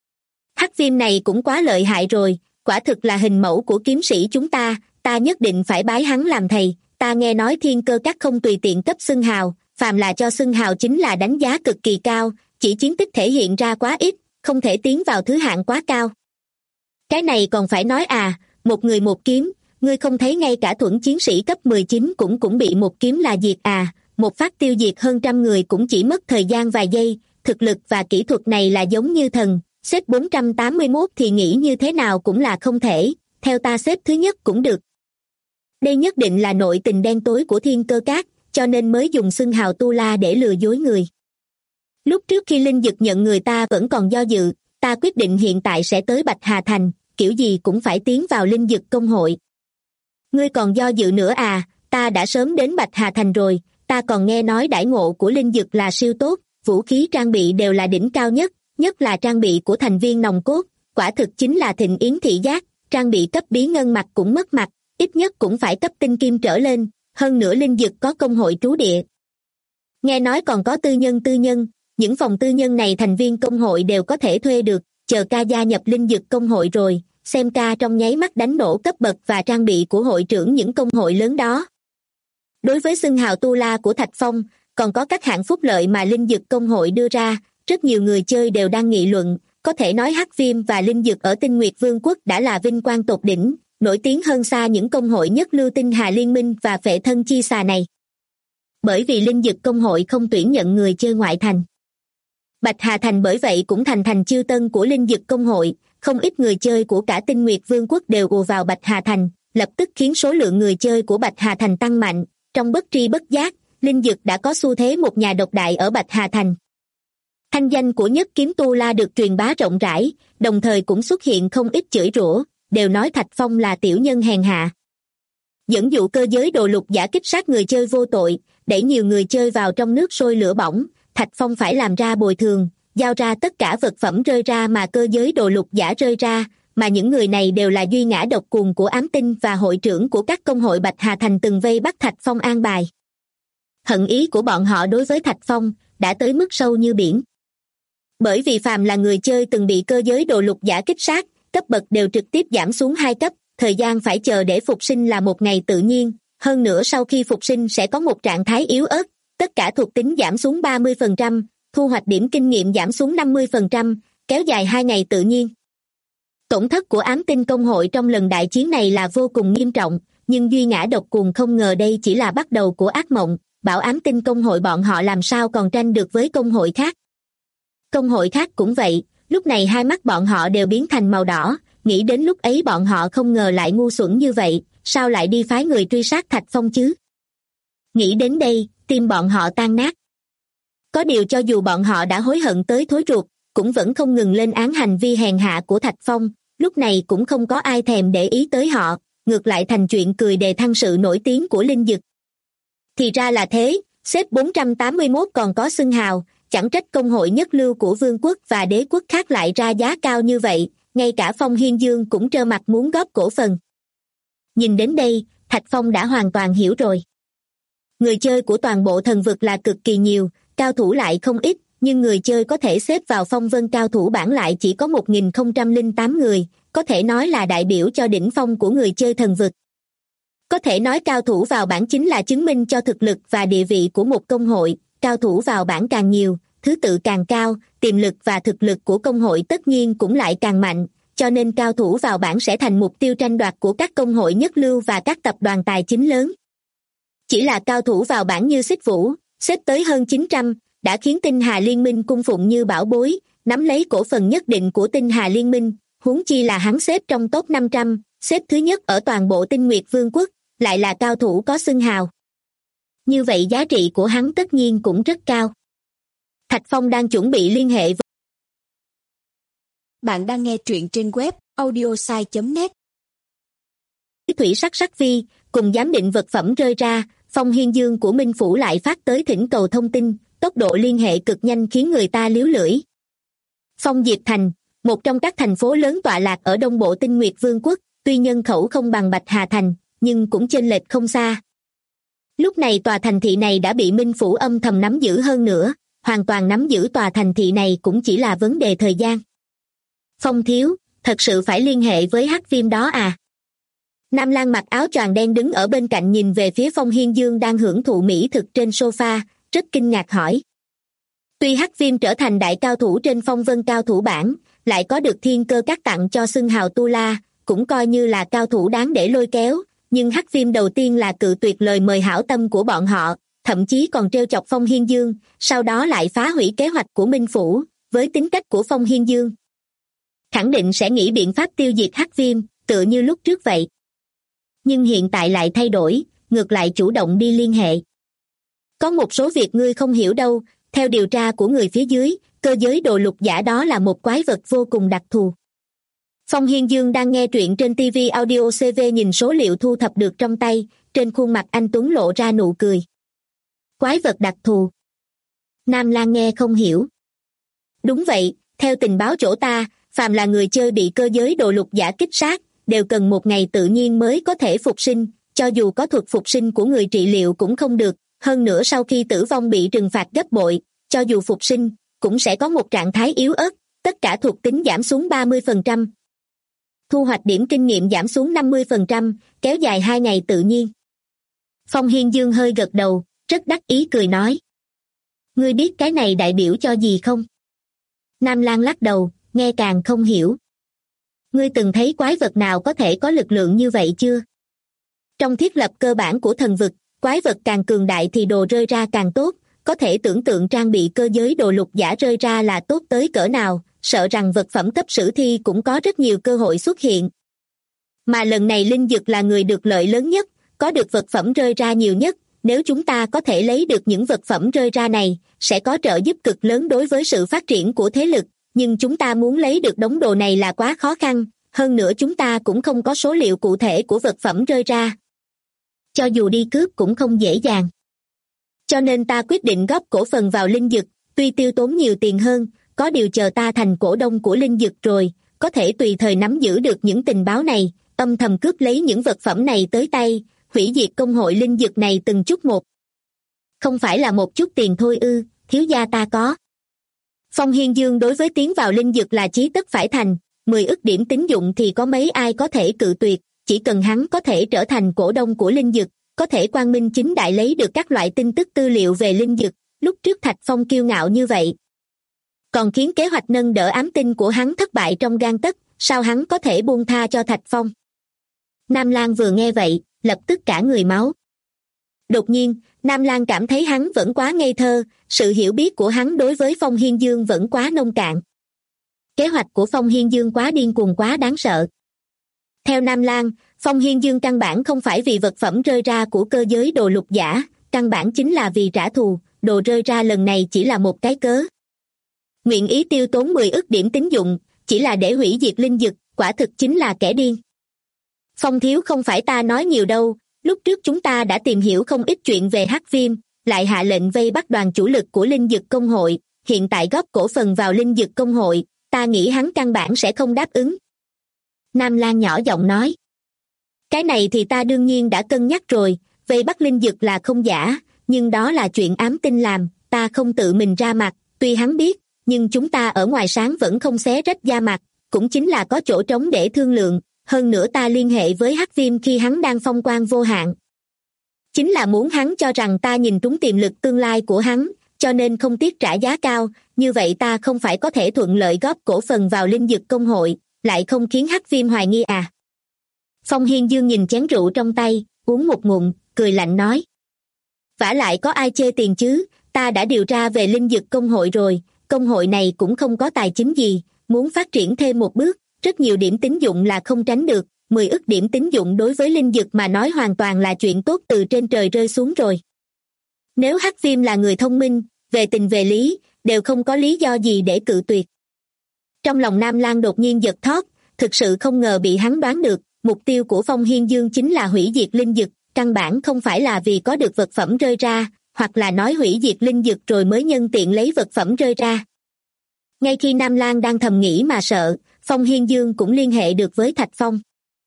Speaker 2: Hắc Viêm này cũng quá lợi hại rồi, quả thực là hình mẫu của kiếm sĩ chúng ta nhất định phải bái hắn làm thầy. Ta nghe nói Thiên Cơ Các không tùy tiện cấp xưng hào, phàm là cho xưng hào chính là đánh giá cực kỳ cao, chỉ chiến tích thể hiện ra quá ít, không thể tiến vào thứ hạng quá cao. Cái này còn phải nói à, một người một kiếm, ngươi không thấy ngay cả thuẫn chiến sĩ cấp 19 cũng bị một kiếm là diệt à, một phát tiêu diệt hơn trăm người cũng chỉ mất thời gian vài giây, thực lực và kỹ thuật này là giống như thần, xếp 481 thì nghĩ như thế nào cũng là không thể, theo ta xếp thứ nhất cũng được. Đây nhất định là nội tình đen tối của Thiên Cơ Các, cho nên mới dùng xưng hào Tu La để lừa dối người. Lúc trước khi Linh Dực nhận người ta vẫn còn do dự, ta quyết định hiện tại sẽ tới Bạch Hà Thành, kiểu gì cũng phải tiến vào Linh Dực công hội. Ngươi còn do dự nữa à, ta đã sớm đến Bạch Hà Thành rồi, ta còn nghe nói đãi ngộ của Linh Dực là siêu tốt, vũ khí trang bị đều là đỉnh cao nhất, nhất là trang bị của thành viên nòng cốt, quả thực chính là thịnh yến thị giác, trang bị cấp bí ngân mặt cũng mất mặt, ít nhất cũng phải cấp tinh kim trở lên, hơn nữa Linh Dực có công hội trú địa. Nghe nói còn có tư nhân, những phòng tư nhân này thành viên công hội đều có thể thuê được, chờ ca gia nhập Linh Dực công hội rồi, xem ca trong nháy mắt đánh nổ cấp bậc và trang bị của hội trưởng những công hội lớn đó. Đối với xưng hào Tu La của Thạch Phong, còn có các hạng phúc lợi mà Linh Dực công hội đưa ra, rất nhiều người chơi đều đang nghị luận, có thể nói Hắc Viêm và Linh Dực ở Tinh Nguyệt Vương quốc đã là vinh quang tột đỉnh, nổi tiếng hơn xa những công hội nhất lưu Tinh Hà Liên Minh và Phệ Thân Chi Xà này. Bởi vì Linh Dực công hội không tuyển nhận người chơi ngoại thành. Bạch Hà Thành bởi vậy cũng thành chiêu tân của Linh Dực công hội, không ít người chơi của cả Tinh Nguyệt Vương quốc đều ùa vào Bạch Hà Thành, lập tức khiến số lượng người chơi của Bạch Hà Thành tăng mạnh, trong bất tri bất giác, Linh Dực đã có xu thế một nhà độc đại ở Bạch Hà Thành. Thanh danh của Nhất Kiếm Tu La được truyền bá rộng rãi, đồng thời cũng xuất hiện không ít chửi rủa, đều nói Thạch Phong là tiểu nhân hèn hạ. Dẫn dụ cơ giới đồ lục giả kích sát người chơi vô tội, đẩy nhiều người chơi vào trong nước sôi lửa bỏng, Thạch Phong phải làm ra bồi thường, giao ra tất cả vật phẩm rơi ra mà cơ giới đồ lục giả rơi ra, mà những người này đều là Duy Ngã Độc Cuồng của ám tinh và hội trưởng của các công hội Bạch Hà Thành từng vây bắt Thạch Phong an bài. Hận ý của bọn họ đối với Thạch Phong đã tới mức sâu như biển. Bởi vì phàm là người chơi từng bị cơ giới đồ lục giả kích sát, cấp bậc đều trực tiếp giảm xuống 2 cấp, thời gian phải chờ để phục sinh là một ngày tự nhiên, hơn nữa sau khi phục sinh sẽ có một trạng thái yếu ớt, tất cả thuộc tính giảm xuống 30%, thu hoạch điểm kinh nghiệm giảm xuống 50%, kéo dài 2 ngày tự nhiên. Tổn thất của ám tinh công hội trong lần đại chiến này là vô cùng nghiêm trọng, nhưng Duy Ngã Độc Cuồng không ngờ đây chỉ là bắt đầu của ác mộng, bảo ám tinh công hội bọn họ làm sao còn tranh được với công hội khác. Công hội khác cũng vậy, lúc này hai mắt bọn họ đều biến thành màu đỏ, nghĩ đến lúc ấy bọn họ không ngờ lại ngu xuẩn như vậy, sao lại đi phái người truy sát Thạch Phong chứ? Nghĩ đến đây, tim bọn họ tan nát. Có điều cho dù bọn họ đã hối hận tới thối ruột, cũng vẫn không ngừng lên án hành vi hèn hạ của Thạch Phong, lúc này cũng không có ai thèm để ý tới họ, ngược lại thành chuyện cười đề thăng sự nổi tiếng của Linh Dực. Thì ra là thế, xếp 481 còn có xưng hào, chẳng trách công hội nhất lưu của vương quốc và đế quốc khác lại ra giá cao như vậy, ngay cả Phong Hiên Dương cũng trơ mặt muốn góp cổ phần. Nhìn đến đây, Thạch Phong đã hoàn toàn hiểu rồi. Người chơi của toàn bộ thần vực là cực kỳ nhiều, cao thủ lại không ít, nhưng người chơi có thể xếp vào phong vân cao thủ bảng lại chỉ có 1008 người, có thể nói là đại biểu cho đỉnh phong của người chơi thần vực. Có thể nói cao thủ vào bảng chính là chứng minh cho thực lực và địa vị của một công hội, cao thủ vào bảng càng nhiều, thứ tự càng cao, tiềm lực và thực lực của công hội tất nhiên cũng lại càng mạnh, cho nên cao thủ vào bảng sẽ thành mục tiêu tranh đoạt của các công hội nhất lưu và các tập đoàn tài chính lớn. Chỉ là cao thủ vào bảng như Xích Vũ, xếp tới hơn 900, đã khiến Tinh Hà Liên minh cung phụng như bảo bối, nắm lấy cổ phần nhất định của Tinh Hà Liên minh, huống chi là hắn xếp trong top 500, xếp thứ nhất ở toàn bộ Tinh Nguyệt Vương quốc, lại là cao thủ có xưng hào. Như vậy giá trị của hắn tất nhiên cũng rất cao. Thạch Phong đang chuẩn bị liên hệ với...
Speaker 3: Bạn đang nghe truyện trên web audiosai.net.
Speaker 2: Thủy Sắc Sắc Phi, cùng giám định vật phẩm rơi ra, Phong Hiên Dương của Minh Phủ lại phát tới thỉnh cầu thông tin, tốc độ liên hệ cực nhanh khiến người ta líu lưỡi. Phong Diệp Thành, một trong các thành phố lớn tọa lạc ở đông bộ Tinh Nguyệt Vương quốc, tuy nhân khẩu không bằng Bạch Hà Thành, nhưng cũng chênh lệch không xa. Lúc này tòa thành thị này đã bị Minh Phủ âm thầm nắm giữ hơn nữa, hoàn toàn nắm giữ tòa thành thị này cũng chỉ là vấn đề thời gian. Phong thiếu, thật sự phải liên hệ với Hắc Viêm đó à? Nam Lan mặc áo choàng đen đứng ở bên cạnh nhìn về phía Phong Hiên Dương đang hưởng thụ mỹ thực trên sofa, rất kinh ngạc hỏi. Tuy Hắc Viêm trở thành đại cao thủ trên phong vân cao thủ bảng, lại có được thiên cơ các tặng cho xưng hào Tu La, cũng coi như là cao thủ đáng để lôi kéo, nhưng Hắc Viêm đầu tiên là cự tuyệt lời mời hảo tâm của bọn họ, thậm chí còn trêu chọc Phong Hiên Dương, sau đó lại phá hủy kế hoạch của Minh Phủ, với tính cách của Phong Hiên Dương. Khẳng định sẽ nghĩ biện pháp tiêu diệt Hắc Viêm, tựa như lúc trước vậy. Nhưng hiện tại lại thay đổi, ngược lại chủ động đi liên hệ. Có một số việc ngươi không hiểu đâu, theo điều tra của người phía dưới, cơ giới đồ lục giả đó là một quái vật vô cùng đặc thù. Phong Hiên Dương đang nghe truyện trên TV Audio CV nhìn số liệu thu thập được trong tay, trên khuôn mặt anh Tuấn lộ ra nụ cười. Quái vật đặc thù. Nam Lan nghe không hiểu. Đúng vậy, theo tình báo chỗ ta, phàm là người chơi bị cơ giới đồ lục giả kích sát, đều cần một ngày tự nhiên mới có thể phục sinh, cho dù có thuật phục sinh của người trị liệu cũng không được, hơn nữa sau khi tử vong bị trừng phạt gấp bội, cho dù phục sinh, cũng sẽ có một trạng thái yếu ớt, tất cả thuộc tính giảm xuống 30%. Thu hoạch điểm kinh nghiệm giảm xuống 50%, kéo dài 2 ngày tự nhiên. Phong Hiên Dương hơi gật đầu, rất đắc ý cười nói. Ngươi biết cái này đại biểu cho gì không? Nam Lan lắc đầu, nghe càng không hiểu. Ngươi từng thấy quái vật nào có thể có lực lượng như vậy chưa? Trong thiết lập cơ bản của thần vực, quái vật càng cường đại thì đồ rơi ra càng tốt, có thể tưởng tượng trang bị cơ giới đồ lục giả rơi ra là tốt tới cỡ nào, sợ rằng vật phẩm cấp sử thi cũng có rất nhiều cơ hội xuất hiện. Mà lần này Linh Dực là người được lợi lớn nhất, có được vật phẩm rơi ra nhiều nhất, nếu chúng ta có thể lấy được những vật phẩm rơi ra này, sẽ có trợ giúp cực lớn đối với sự phát triển của thế lực, nhưng chúng ta muốn lấy được đống đồ này là quá khó khăn, hơn nữa chúng ta cũng không có số liệu cụ thể của vật phẩm rơi ra. Cho dù đi cướp cũng không dễ dàng. Cho nên ta quyết định góp cổ phần vào Linh Dực, tuy tiêu tốn nhiều tiền hơn, có điều chờ ta thành cổ đông của Linh Dực rồi, có thể tùy thời nắm giữ được những tình báo này, âm thầm cướp lấy những vật phẩm này tới tay, hủy diệt công hội Linh Dực này từng chút một. Không phải là một chút tiền thôi ư, thiếu gia ta có. Phong Hiên Dương đối với tiến vào Linh Dực là chí tất phải thành, 10 ức điểm tín dụng thì có mấy ai có thể cự tuyệt, chỉ cần hắn có thể trở thành cổ đông của Linh Dực, có thể quang minh chính đại lấy được các loại tin tức tư liệu về Linh Dực, lúc trước Thạch Phong kiêu ngạo như vậy. Còn khiến kế hoạch nâng đỡ ám tinh của hắn thất bại trong gang tấc, sao hắn có thể buông tha cho Thạch Phong? Nam Lan vừa nghe vậy, lập tức cả người máu. Đột nhiên, Nam Lan cảm thấy hắn vẫn quá ngây thơ, sự hiểu biết của hắn đối với Phong Hiên Dương vẫn quá nông cạn. Kế hoạch của Phong Hiên Dương quá điên cuồng quá đáng sợ. Theo Nam Lan, Phong Hiên Dương căn bản không phải vì vật phẩm rơi ra của cơ giới đồ lục giả, căn bản chính là vì trả thù, đồ rơi ra lần này chỉ là một cái cớ. Nguyện ý tiêu tốn 10 ức điểm tín dụng, chỉ là để hủy diệt Linh Dực, quả thực chính là kẻ điên. Phong thiếu không phải ta nói nhiều đâu, lúc trước chúng ta đã tìm hiểu không ít chuyện về Hắc Viêm, lại hạ lệnh vây bắt đoàn chủ lực của Linh Dực công hội, hiện tại góp cổ phần vào Linh Dực công hội, ta nghĩ hắn căn bản sẽ không đáp ứng. Nam Lan nhỏ giọng nói. Cái này thì ta đương nhiên đã cân nhắc rồi, vây bắt Linh Dực là không giả, nhưng đó là chuyện ám tinh làm, ta không tự mình ra mặt, tuy hắn biết, nhưng chúng ta ở ngoài sáng vẫn không xé rách da mặt, cũng chính là có chỗ trống để thương lượng, hơn nữa ta liên hệ với Hắc Viêm khi hắn đang phong quang vô hạn. Chính là muốn hắn cho rằng ta nhìn trúng tiềm lực tương lai của hắn, cho nên không tiếc trả giá cao, như vậy ta không phải có thể thuận lợi góp cổ phần vào Linh Dực công hội, lại không khiến Hắc Viêm hoài nghi à. Phong Hiên Dương nhìn chén rượu trong tay, uống một ngụm, cười lạnh nói. Vả lại có ai chê tiền chứ, ta đã điều tra về linh dực công hội rồi, công hội này cũng không có tài chính gì, muốn phát triển thêm một bước, rất nhiều điểm tín dụng là không tránh được, 10 ức điểm tín dụng đối với linh dực mà nói hoàn toàn là chuyện tốt từ trên trời rơi xuống rồi. Nếu Hắc Viêm là người thông minh, về tình về lý, đều không có lý do gì để cự tuyệt. Trong lòng Nam Lang đột nhiên giật thót, thực sự không ngờ bị hắn đoán được, mục tiêu của Phong Hiên Dương chính là hủy diệt linh dực, căn bản không phải là vì có được vật phẩm rơi ra, hoặc là nói hủy diệt linh dực rồi mới nhân tiện lấy vật phẩm rơi ra. Ngay khi Nam Lang đang thầm nghĩ mà sợ, Phong Hiên Dương cũng liên hệ được với Thạch Phong.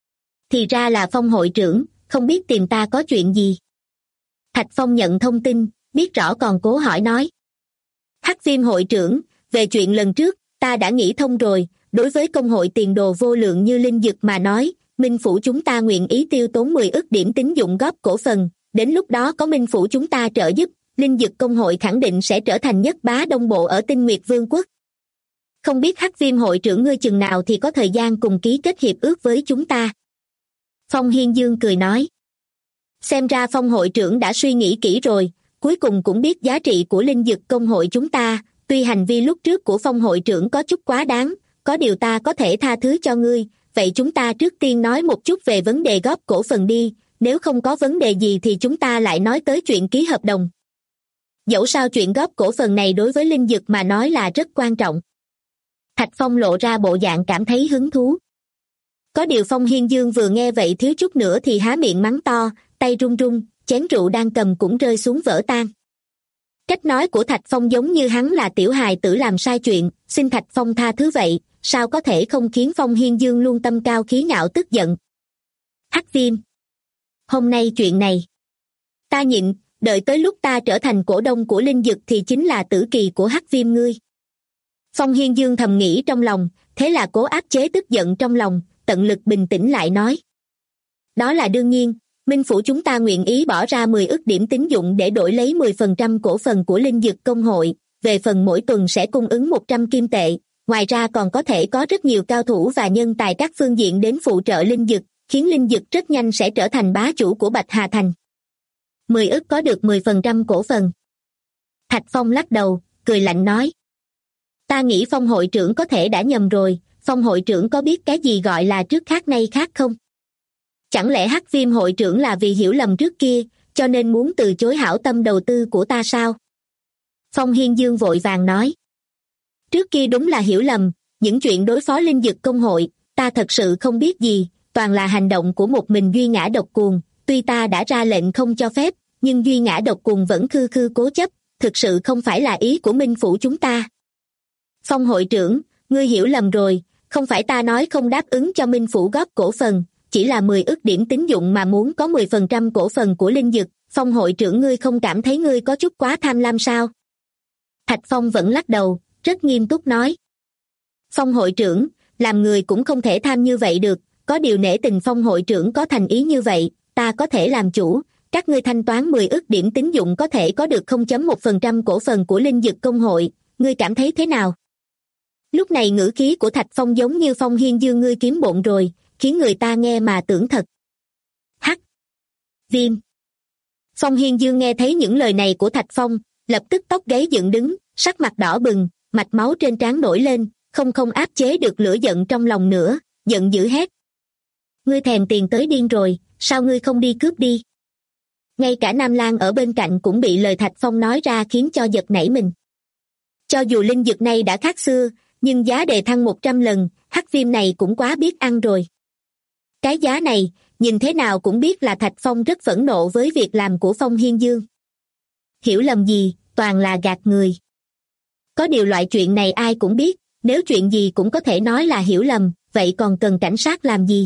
Speaker 2: Thì ra là Phong hội trưởng, không biết tìm ta có chuyện gì. Thạch Phong nhận thông tin, biết rõ còn cố hỏi nói. Hắc Viêm hội trưởng, về chuyện lần trước, ta đã nghĩ thông rồi, đối với công hội tiền đồ vô lượng như linh dực mà nói, Minh Phủ chúng ta nguyện ý tiêu tốn 10 ức điểm tín dụng góp cổ phần, đến lúc đó có Minh Phủ chúng ta trợ giúp, linh dực công hội khẳng định sẽ trở thành nhất bá đông bộ ở Tinh Nguyệt Vương quốc. Không biết Hắc Viêm hội trưởng ngươi chừng nào thì có thời gian cùng ký kết hiệp ước với chúng ta. Phong Hiên Dương cười nói. Xem ra Phong hội trưởng đã suy nghĩ kỹ rồi, cuối cùng cũng biết giá trị của linh dực công hội chúng ta, tuy hành vi lúc trước của Phong hội trưởng có chút quá đáng, có điều ta có thể tha thứ cho ngươi, vậy chúng ta trước tiên nói một chút về vấn đề góp cổ phần đi, nếu không có vấn đề gì thì chúng ta lại nói tới chuyện ký hợp đồng. Dẫu sao chuyện góp cổ phần này đối với linh dực mà nói là rất quan trọng. Thạch Phong lộ ra bộ dạng cảm thấy hứng thú. Có điều Phong Hiên Dương vừa nghe vậy thiếu chút nữa thì há miệng mắng to, tay run run, chén rượu đang cầm cũng rơi xuống vỡ tan. Cách nói của Thạch Phong giống như hắn là tiểu hài tử làm sai chuyện, xin Thạch Phong tha thứ vậy, sao có thể không khiến Phong Hiên Dương luôn tâm cao khí ngạo tức giận. Hắc Viêm, hôm nay chuyện này ta nhịn, đợi tới lúc ta trở thành cổ đông của linh dực thì chính là tử kỳ của Hắc Viêm ngươi. Phong Hiên Dương thầm nghĩ trong lòng, thế là cố áp chế tức giận trong lòng, tận lực bình tĩnh lại nói. Đó là đương nhiên, Minh Phủ chúng ta nguyện ý bỏ ra 10 ức điểm tín dụng để đổi lấy 10% cổ phần của linh dực công hội, về phần mỗi tuần sẽ cung ứng 100 kim tệ, ngoài ra còn có thể có rất nhiều cao thủ và nhân tài các phương diện đến phụ trợ linh dực, khiến linh dực rất nhanh sẽ trở thành bá chủ của Bạch Hà Thành. 10 ức có được 10% cổ phần. Thạch Phong lắc đầu, cười lạnh nói. Ta nghĩ Phong hội trưởng có thể đã nhầm rồi, Phong hội trưởng có biết cái gì gọi là trước khác nay khác không? Chẳng lẽ Hắc Viêm hội trưởng là vì hiểu lầm trước kia, cho nên muốn từ chối hảo tâm đầu tư của ta sao? Phong Hiên Dương vội vàng nói. Trước kia đúng là hiểu lầm, những chuyện đối phó linh dực công hội, ta thật sự không biết gì, toàn là hành động của một mình Duy Ngã độc cuồng, tuy ta đã ra lệnh không cho phép, nhưng Duy Ngã độc cuồng vẫn khư khư cố chấp, thực sự không phải là ý của Minh Phủ chúng ta. Phong hội trưởng, ngươi hiểu lầm rồi, không phải ta nói không đáp ứng cho Minh Phủ góp cổ phần, chỉ là 10 ức điểm tín dụng mà muốn có 10% cổ phần của linh dực, Phong hội trưởng ngươi không cảm thấy ngươi có chút quá tham lam sao? Thạch Phong vẫn lắc đầu, rất nghiêm túc nói. Phong hội trưởng, làm người cũng không thể tham như vậy được, có điều nể tình Phong hội trưởng có thành ý như vậy, ta có thể làm chủ, các ngươi thanh toán 10 ức điểm tín dụng có thể có được 0.1% cổ phần của linh dực công hội, ngươi cảm thấy thế nào? Lúc này ngữ khí của Thạch Phong giống như Phong Hiên Dương ngươi kiếm bộn rồi, khiến người ta nghe mà tưởng thật. Hắc Viêm. Phong Hiên Dương nghe thấy những lời này của Thạch Phong, lập tức tóc gáy dựng đứng, sắc mặt đỏ bừng, mạch máu trên trán nổi lên, không áp chế được lửa giận trong lòng nữa, giận dữ hét. Ngươi thèm tiền tới điên rồi, sao ngươi không đi cướp đi? Ngay cả Nam Lang ở bên cạnh cũng bị lời Thạch Phong nói ra khiến cho giật nảy mình. Cho dù linh dực này đã khác xưa, nhưng giá đề thăng 100 lần, Hắc Viêm này cũng quá biết ăn rồi. Cái giá này, nhìn thế nào cũng biết là Thạch Phong rất phẫn nộ với việc làm của Phong Hiên Dương. Hiểu lầm gì, toàn là gạt người. Có điều loại chuyện này ai cũng biết, nếu chuyện gì cũng có thể nói là hiểu lầm, vậy còn cần cảnh sát làm gì?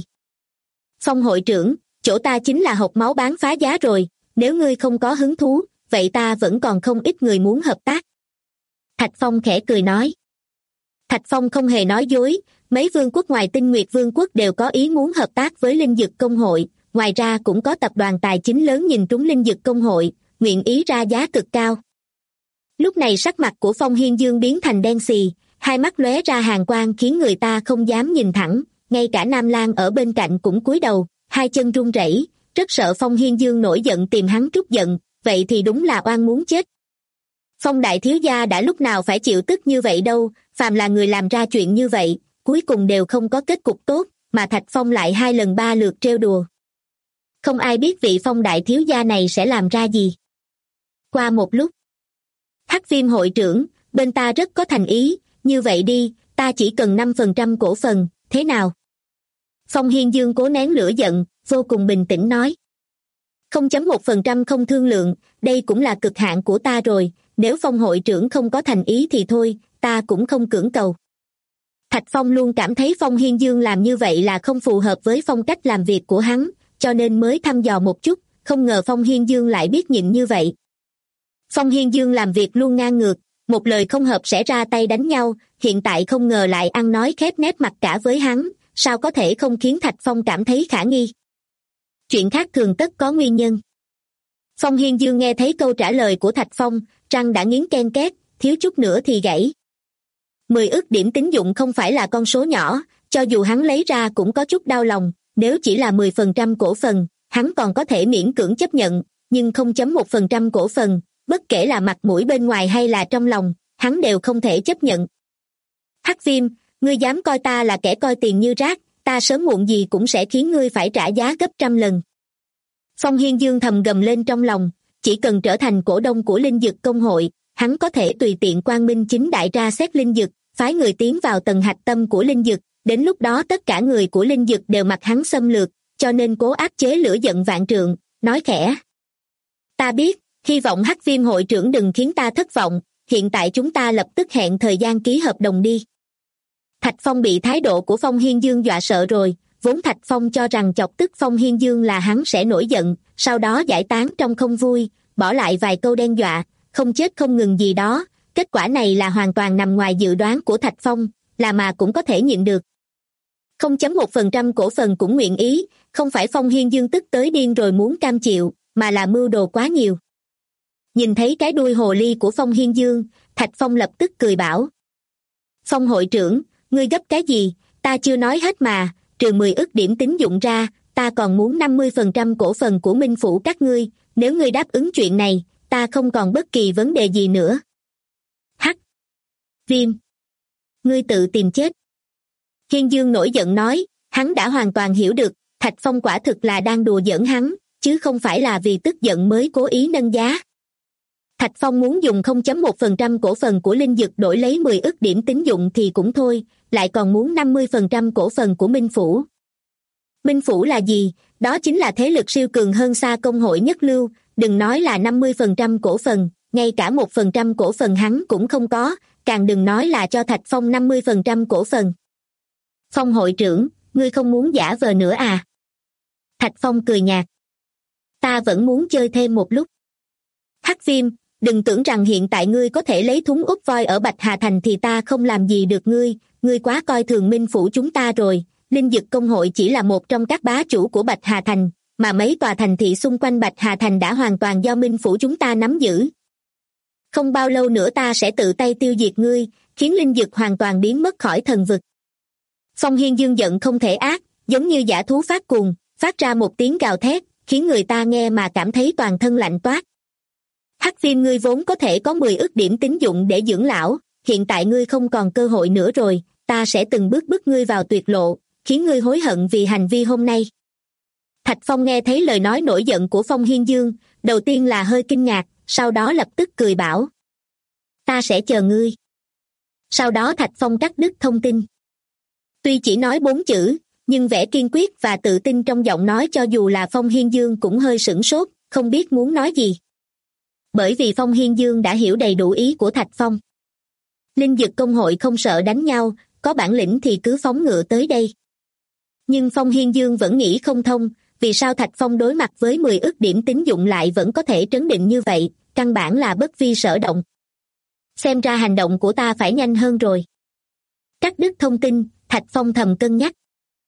Speaker 2: Phong hội trưởng, chỗ ta chính là hộc máu bán phá giá rồi, nếu ngươi không có hứng thú, vậy ta vẫn còn không ít người muốn hợp tác. Thạch Phong khẽ cười nói. Thạch Phong không hề nói dối, mấy vương quốc ngoài Tinh Nguyệt Vương quốc đều có ý muốn hợp tác với linh dực công hội, ngoài ra cũng có tập đoàn tài chính lớn nhìn trúng linh dực công hội, nguyện ý ra giá cực cao. Lúc này sắc mặt của Phong Hiên Dương biến thành đen xì, hai mắt lóe ra hàn quang khiến người ta không dám nhìn thẳng, ngay cả Nam Lang ở bên cạnh cũng cúi đầu, hai chân run rẩy, rất sợ Phong Hiên Dương nổi giận tìm hắn trút giận, vậy thì đúng là oan muốn chết. Phong đại thiếu gia đã lúc nào phải chịu tức như vậy đâu, phàm là người làm ra chuyện như vậy, cuối cùng đều không có kết cục tốt, mà Thạch Phong lại 2 lần 3 lượt trêu đùa. Không ai biết vị Phong đại thiếu gia này sẽ làm ra gì. Qua một lúc, Hắc Viêm hội trưởng, bên ta rất có thành ý, như vậy đi, ta chỉ cần 5% cổ phần, thế nào? Phong Hiên Dương cố nén lửa giận, vô cùng bình tĩnh nói. 0.1% không thương lượng, đây cũng là cực hạn của ta rồi, nếu Phong hội trưởng không có thành ý thì thôi, ta cũng không cưỡng cầu. Thạch Phong luôn cảm thấy Phong Hiên Dương làm như vậy là không phù hợp với phong cách làm việc của hắn, cho nên mới thăm dò một chút, không ngờ Phong Hiên Dương lại biết nhịn như vậy. Phong Hiên Dương làm việc luôn ngang ngược, một lời không hợp sẽ ra tay đánh nhau, hiện tại không ngờ lại ăn nói khép nép mặt cả với hắn, sao có thể không khiến Thạch Phong cảm thấy khả nghi. Chuyện khác thường tất có nguyên nhân. Phong Hiên Dương nghe thấy câu trả lời của Thạch Phong, răng đã nghiến ken két, thiếu chút nữa thì gãy. 10 ức điểm tín dụng không phải là con số nhỏ, cho dù hắn lấy ra cũng có chút đau lòng, nếu chỉ là 10% cổ phần, hắn còn có thể miễn cưỡng chấp nhận, nhưng 0.1% cổ phần, bất kể là mặt mũi bên ngoài hay là trong lòng, hắn đều không thể chấp nhận. Hắc Viêm, ngươi dám coi ta là kẻ coi tiền như rác, ta sớm muộn gì cũng sẽ khiến ngươi phải trả giá gấp trăm lần. Phong Hiên Dương thầm gầm lên trong lòng, chỉ cần trở thành cổ đông của Linh Dực Công hội, hắn có thể tùy tiện quang minh chính đại ra xét Linh Dực, phái người tiến vào tầng hạch tâm của Linh Dực, đến lúc đó tất cả người của Linh Dực đều mặc hắn xâm lược, cho nên cố áp chế lửa giận vạn trượng, nói khẽ. Ta biết, hy vọng Hắc Viêm hội trưởng đừng khiến ta thất vọng, hiện tại chúng ta lập tức hẹn thời gian ký hợp đồng đi. Thạch Phong bị thái độ của Phong Hiên Dương dọa sợ rồi, vốn Thạch Phong cho rằng chọc tức Phong Hiên Dương là hắn sẽ nổi giận, sau đó giải tán trong không vui, bỏ lại vài câu đe dọa, không chết không ngừng gì đó, kết quả này là hoàn toàn nằm ngoài dự đoán của Thạch Phong, là mà cũng có thể nhịn được. 0.1% cổ phần cũng nguyện ý, không phải Phong Hiên Dương tức tới điên rồi muốn cam chịu, mà là mưu đồ quá nhiều. Nhìn thấy cái đuôi hồ ly của Phong Hiên Dương, Thạch Phong lập tức cười bảo. Phong hội trưởng, ngươi gấp cái gì, ta chưa nói hết mà, trừ 10 ức điểm tín dụng ra, ta còn muốn 50% cổ phần của Minh Phủ các ngươi, nếu ngươi đáp ứng chuyện này, ta không còn bất kỳ vấn đề gì nữa. Hắc Viêm, ngươi tự tìm chết. Hiên Dương nổi giận nói, hắn đã hoàn toàn hiểu được, Thạch Phong quả thực là đang đùa giỡn hắn, chứ không phải là vì tức giận mới cố ý nâng giá. Thạch Phong muốn dùng 0.1% cổ phần của Linh Dực đổi lấy 10 ức điểm tín dụng thì cũng thôi, lại còn muốn 50% cổ phần của Minh Phủ. Minh Phủ là gì? Đó chính là thế lực siêu cường hơn xa công hội nhất lưu, đừng nói là 50% cổ phần, ngay cả 1% cổ phần hắn cũng không có, càng đừng nói là cho Thạch Phong 50% cổ phần. Phong hội trưởng, ngươi không muốn giả vờ nữa à? Thạch Phong cười nhạt. Ta vẫn muốn chơi thêm một lúc. Hắc Viêm, đừng tưởng rằng hiện tại ngươi có thể lấy thúng úp voi ở Bạch Hà Thành thì ta không làm gì được ngươi quá coi thường Minh Phủ chúng ta rồi. Linh Dực Công hội chỉ là một trong các bá chủ của Bạch Hà Thành, mà mấy tòa thành thị xung quanh Bạch Hà Thành đã hoàn toàn do Minh Phủ chúng ta nắm giữ. Không bao lâu nữa ta sẽ tự tay tiêu diệt ngươi, khiến Linh Dực hoàn toàn biến mất khỏi thần vực. Phong Hiên Dương giận không thể ác, giống như dã thú phát cuồng, phát ra một tiếng gào thét, khiến người ta nghe mà cảm thấy toàn thân lạnh toát. Hắc Viêm, ngươi vốn có thể có 10 ức điểm tín dụng để dưỡng lão, hiện tại ngươi không còn cơ hội nữa rồi, ta sẽ từng bước bức ngươi vào tuyệt lộ, khiến ngươi hối hận vì hành vi hôm nay. Thạch Phong nghe thấy lời nói nổi giận của Phong Hiên Dương, đầu tiên là hơi kinh ngạc, sau đó lập tức cười bảo. Ta sẽ chờ ngươi. Sau đó Thạch Phong cắt đứt thông tin. Tuy chỉ nói 4 chữ, nhưng vẻ kiên quyết và tự tin trong giọng nói cho dù là Phong Hiên Dương cũng hơi sửng sốt, không biết muốn nói gì. Bởi vì Phong Hiên Dương đã hiểu đầy đủ ý của Thạch Phong. Linh Dực Công hội không sợ đánh nhau, có bản lĩnh thì cứ phóng ngựa tới đây. Nhưng Phong Hiên Dương vẫn nghĩ không thông, vì sao Thạch Phong đối mặt với 10 ức điểm tín dụng lại vẫn có thể trấn định như vậy, căn bản là bất vi sở động. Xem ra hành động của ta phải nhanh hơn rồi. Cắt đứt thông tin, Thạch Phong thầm cân nhắc.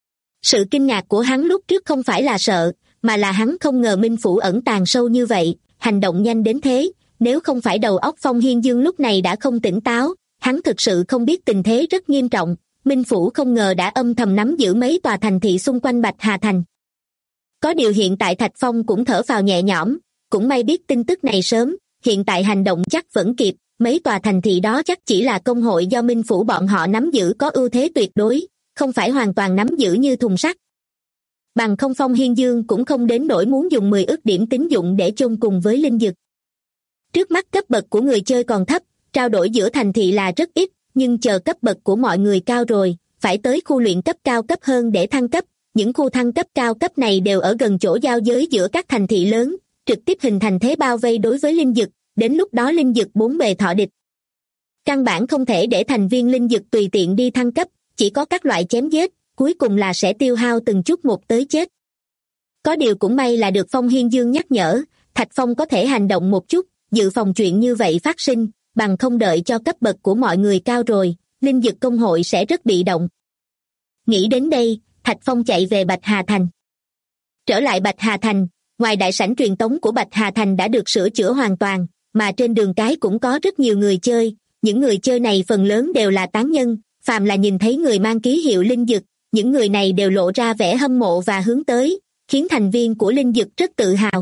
Speaker 2: Sự kinh ngạc của hắn lúc trước không phải là sợ, mà là hắn không ngờ Minh Phủ ẩn tàng sâu như vậy, hành động nhanh đến thế, nếu không phải đầu óc Phong Hiên Dương lúc này đã không tỉnh táo, hắn thực sự không biết tình thế rất nghiêm trọng, Minh Phủ không ngờ đã âm thầm nắm giữ mấy tòa thành thị xung quanh Bạch Hà Thành. Có điều hiện tại Thạch Phong cũng thở phào nhẹ nhõm, cũng may biết tin tức này sớm, hiện tại hành động chắc vẫn kịp, mấy tòa thành thị đó chắc chỉ là công hội do Minh Phủ bọn họ nắm giữ có ưu thế tuyệt đối, không phải hoàn toàn nắm giữ như thùng sắt. Bằng không Phong Hiên Dương cũng không đến nỗi muốn dùng 10 ức điểm tín dụng để chôn cùng với linh dực. Trước mắt cấp bậc của người chơi còn thấp, trao đổi giữa thành thị là rất ít, nhưng chờ cấp bậc của mọi người cao rồi, phải tới khu luyện cấp cao cấp hơn để thăng cấp. Những khu thăng cấp cao cấp này đều ở gần chỗ giao giới giữa các thành thị lớn, trực tiếp hình thành thế bao vây đối với linh dực, đến lúc đó linh dực bốn bề thọ địch. Căn bản không thể để thành viên linh dực tùy tiện đi thăng cấp, chỉ có các loại chém giết, cuối cùng là sẽ tiêu hao từng chút một tới chết. Có điều cũng may là được Phong Hiên Dương nhắc nhở, Thạch Phong có thể hành động một chút, dự phòng chuyện như vậy phát sinh, bằng không đợi cho cấp bậc của mọi người cao rồi, linh dực công hội sẽ rất bị động. Nghĩ đến đây, Thạch Phong chạy về Bạch Hà Thành. Trở lại Bạch Hà Thành, ngoài đại sảnh truyền tống của Bạch Hà Thành đã được sửa chữa hoàn toàn, mà trên đường cái cũng có rất nhiều người chơi, những người chơi này phần lớn đều là tán nhân, phàm là nhìn thấy người mang ký hiệu linh dực, những người này đều lộ ra vẻ hâm mộ và hướng tới, khiến thành viên của linh dực rất tự hào.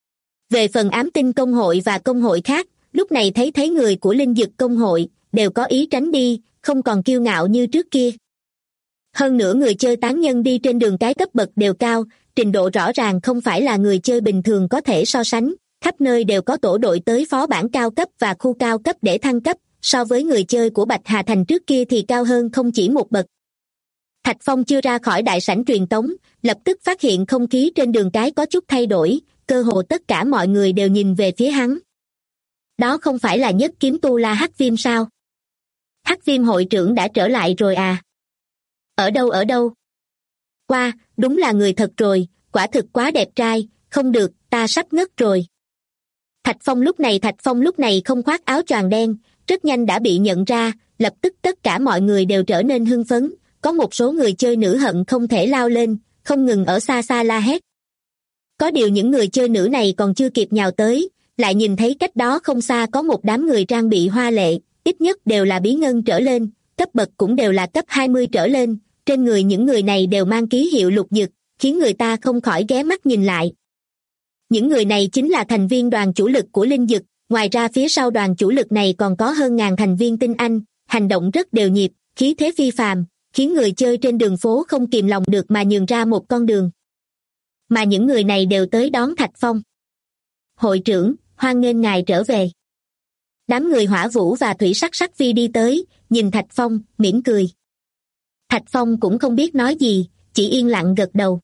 Speaker 2: Về phần ám tinh công hội và công hội khác, lúc này thấy người của linh dực công hội, đều có ý tránh đi, không còn kiêu ngạo như trước kia. Hơn nữa người chơi tán nhân đi trên đường cái cấp bậc đều cao, trình độ rõ ràng không phải là người chơi bình thường có thể so sánh, khắp nơi đều có tổ đội tới phó bản cao cấp và khu cao cấp để thăng cấp, so với người chơi của Bạch Hà Thành trước kia thì cao hơn không chỉ một bậc. Thạch Phong chưa ra khỏi đại sảnh truyền tống, lập tức phát hiện không khí trên đường cái có chút thay đổi, cơ hồ tất cả mọi người đều nhìn về phía hắn. Đó không phải là Nhất Kiếm Tu La Hắc Viêm sao? Hắc Viêm hội trưởng đã trở lại rồi à? Ở đâu? Wow, đúng là người thật rồi, quả thực quá đẹp trai, không được, ta sắp ngất rồi. Thạch Phong lúc này không khoác áo choàng đen, rất nhanh đã bị nhận ra, lập tức tất cả mọi người đều trở nên hưng phấn, có một số người chơi nữ hận không thể lao lên, không ngừng ở xa xa la hét. Có điều những người chơi nữ này còn chưa kịp nhào tới, lại nhìn thấy cách đó không xa có một đám người trang bị hoa lệ, ít nhất đều là bí ngân trở lên, cấp bậc cũng đều là cấp 20 trở lên, trên người những người này đều mang ký hiệu lục dực, khiến người ta không khỏi ghé mắt nhìn lại. Những người này chính là thành viên đoàn chủ lực của linh dực, ngoài ra phía sau đoàn chủ lực này còn có hơn ngàn thành viên tinh anh, hành động rất đều nhịp, khí thế phi phàm, khiến người chơi trên đường phố không kìm lòng được mà nhường ra một con đường. Mà những người này đều tới đón Thạch Phong. Hội trưởng, hoan nghênh ngài trở về. Đám người Hỏa Vũ và Thủy Sắc Vi đi tới, nhìn Thạch Phong, mỉm cười. Thạch Phong cũng không biết nói gì, chỉ yên lặng gật đầu.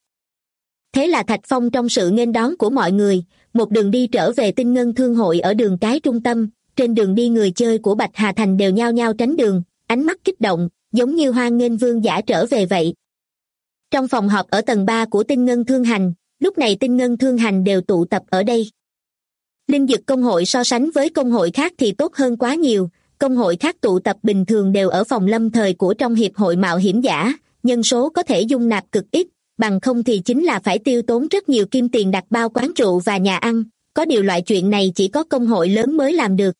Speaker 2: Thế là Thạch Phong trong sự nghênh đón của mọi người, một đường đi trở về Tinh Ngân Thương hội ở đường cái trung tâm, trên đường đi người chơi của Bạch Hà Thành đều nhao nhao tránh đường, ánh mắt kích động, giống như hoan nghênh vương giả trở về vậy. Trong phòng họp ở tầng 3 của Tinh Ngân Thương Hành, lúc này Tinh Ngân Thương Hành đều tụ tập ở đây. Linh dực công hội so sánh với công hội khác thì tốt hơn quá nhiều, công hội khác tụ tập bình thường đều ở phòng lâm thời của trong hiệp hội mạo hiểm giả, nhân số có thể dung nạp cực ít, bằng không thì chính là phải tiêu tốn rất nhiều kim tiền đặt bao quán rượu và nhà ăn, có điều loại chuyện này chỉ có công hội lớn mới làm được.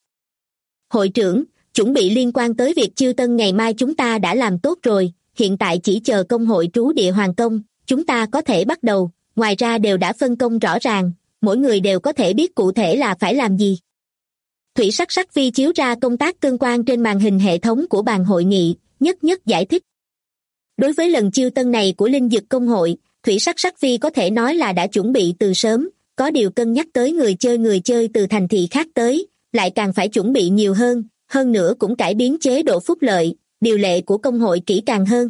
Speaker 2: Hội trưởng, chuẩn bị liên quan tới việc chiêu tân ngày mai chúng ta đã làm tốt rồi, hiện tại chỉ chờ công hội trú địa hoàn công, chúng ta có thể bắt đầu, ngoài ra đều đã phân công rõ ràng, mỗi người đều có thể biết cụ thể là phải làm gì. Thủy Sắc Vi chiếu ra công tác tương quan trên màn hình hệ thống của bàn hội nghị, nhất giải thích. Đối với lần chiêu tân này của linh dực công hội, Thủy Sắc Vi có thể nói là đã chuẩn bị từ sớm, có điều cân nhắc tới người chơi từ thành thị khác tới, lại càng phải chuẩn bị nhiều hơn nữa cũng cải biến chế độ phúc lợi, điều lệ của công hội kỹ càng hơn.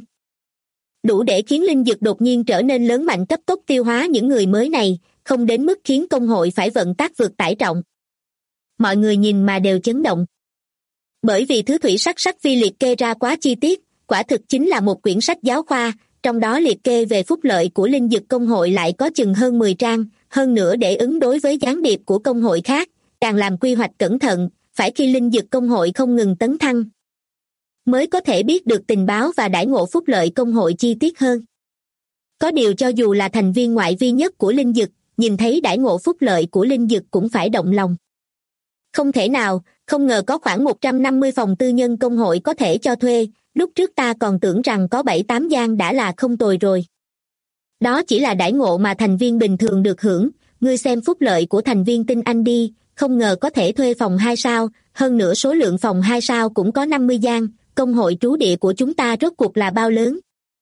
Speaker 2: Đủ để khiến linh dực đột nhiên trở nên lớn mạnh cấp tốc tiêu hóa những người mới này, không đến mức khiến công hội phải vận tác vượt tải trọng. Mọi người nhìn mà đều chấn động. Bởi vì thứ Thủy Sắc Vi liệt kê ra quá chi tiết, quả thực chính là một quyển sách giáo khoa, trong đó liệt kê về phúc lợi của linh dực công hội lại có chừng hơn 10 trang, hơn nữa để ứng đối với gián điệp của công hội khác, càng làm quy hoạch cẩn thận, phải khi linh dực công hội không ngừng tấn thăng, mới có thể biết được tình báo và đãi ngộ phúc lợi công hội chi tiết hơn. Có điều cho dù là thành viên ngoại vi nhất của linh dực, nhìn thấy đãi ngộ phúc lợi của linh dực cũng phải động lòng. Không thể nào, không ngờ có khoảng 150 phòng tư nhân công hội có thể cho thuê, lúc trước ta còn tưởng rằng có 7-8 gian đã là không tồi rồi. Đó chỉ là đãi ngộ mà thành viên bình thường được hưởng, ngươi xem phúc lợi của thành viên tinh anh đi, không ngờ có thể thuê phòng 2 sao, hơn nữa số lượng phòng 2 sao cũng có 50 gian, công hội trú địa của chúng ta rốt cuộc là bao lớn.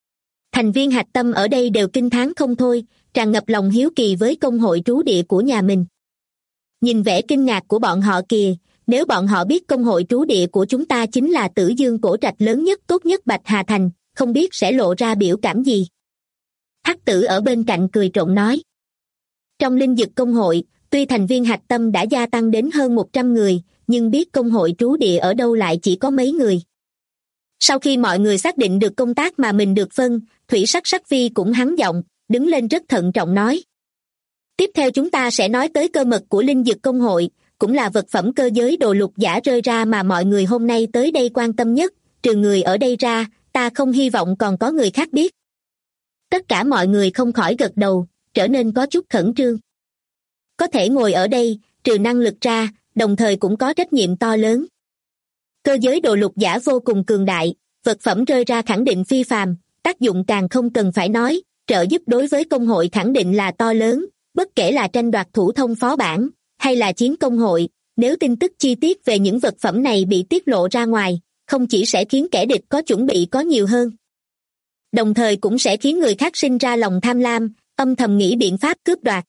Speaker 2: Thành viên hạch tâm ở đây đều kinh thán không thôi, tràn ngập lòng hiếu kỳ với công hội trú địa của nhà mình. Nhìn vẻ kinh ngạc của bọn họ kìa, nếu bọn họ biết công hội trú địa của chúng ta chính là Tử Dương cổ trạch lớn nhất tốt nhất Bạch Hà Thành, không biết sẽ lộ ra biểu cảm gì. Hắc Tử ở bên cạnh cười trộn nói. Trong linh dực công hội, tuy thành viên hạch tâm đã gia tăng đến hơn 100 người, nhưng biết công hội trú địa ở đâu lại chỉ có mấy người. Sau khi mọi người xác định được công tác mà mình được phân, Thủy Sắc Sắc Phi cũng hắng giọng, đứng lên rất thận trọng nói. Tiếp theo chúng ta sẽ nói tới cơ mật của linh dực công hội, cũng là vật phẩm cơ giới đồ lục giả rơi ra mà mọi người hôm nay tới đây quan tâm nhất, trừ người ở đây ra, ta không hy vọng còn có người khác biết. Tất cả mọi người không khỏi gật đầu, trở nên có chút khẩn trương. Có thể ngồi ở đây, trừ năng lực ra, đồng thời cũng có trách nhiệm to lớn. Cơ giới đồ lục giả vô cùng cường đại, vật phẩm rơi ra khẳng định phi phàm, tác dụng càng không cần phải nói, trợ giúp đối với công hội khẳng định là to lớn, bất kể là tranh đoạt thủ thông phó bản, hay là chiến công hội, nếu tin tức chi tiết về những vật phẩm này bị tiết lộ ra ngoài, không chỉ sẽ khiến kẻ địch có chuẩn bị có nhiều hơn, đồng thời cũng sẽ khiến người khác sinh ra lòng tham lam, âm thầm nghĩ biện pháp cướp đoạt.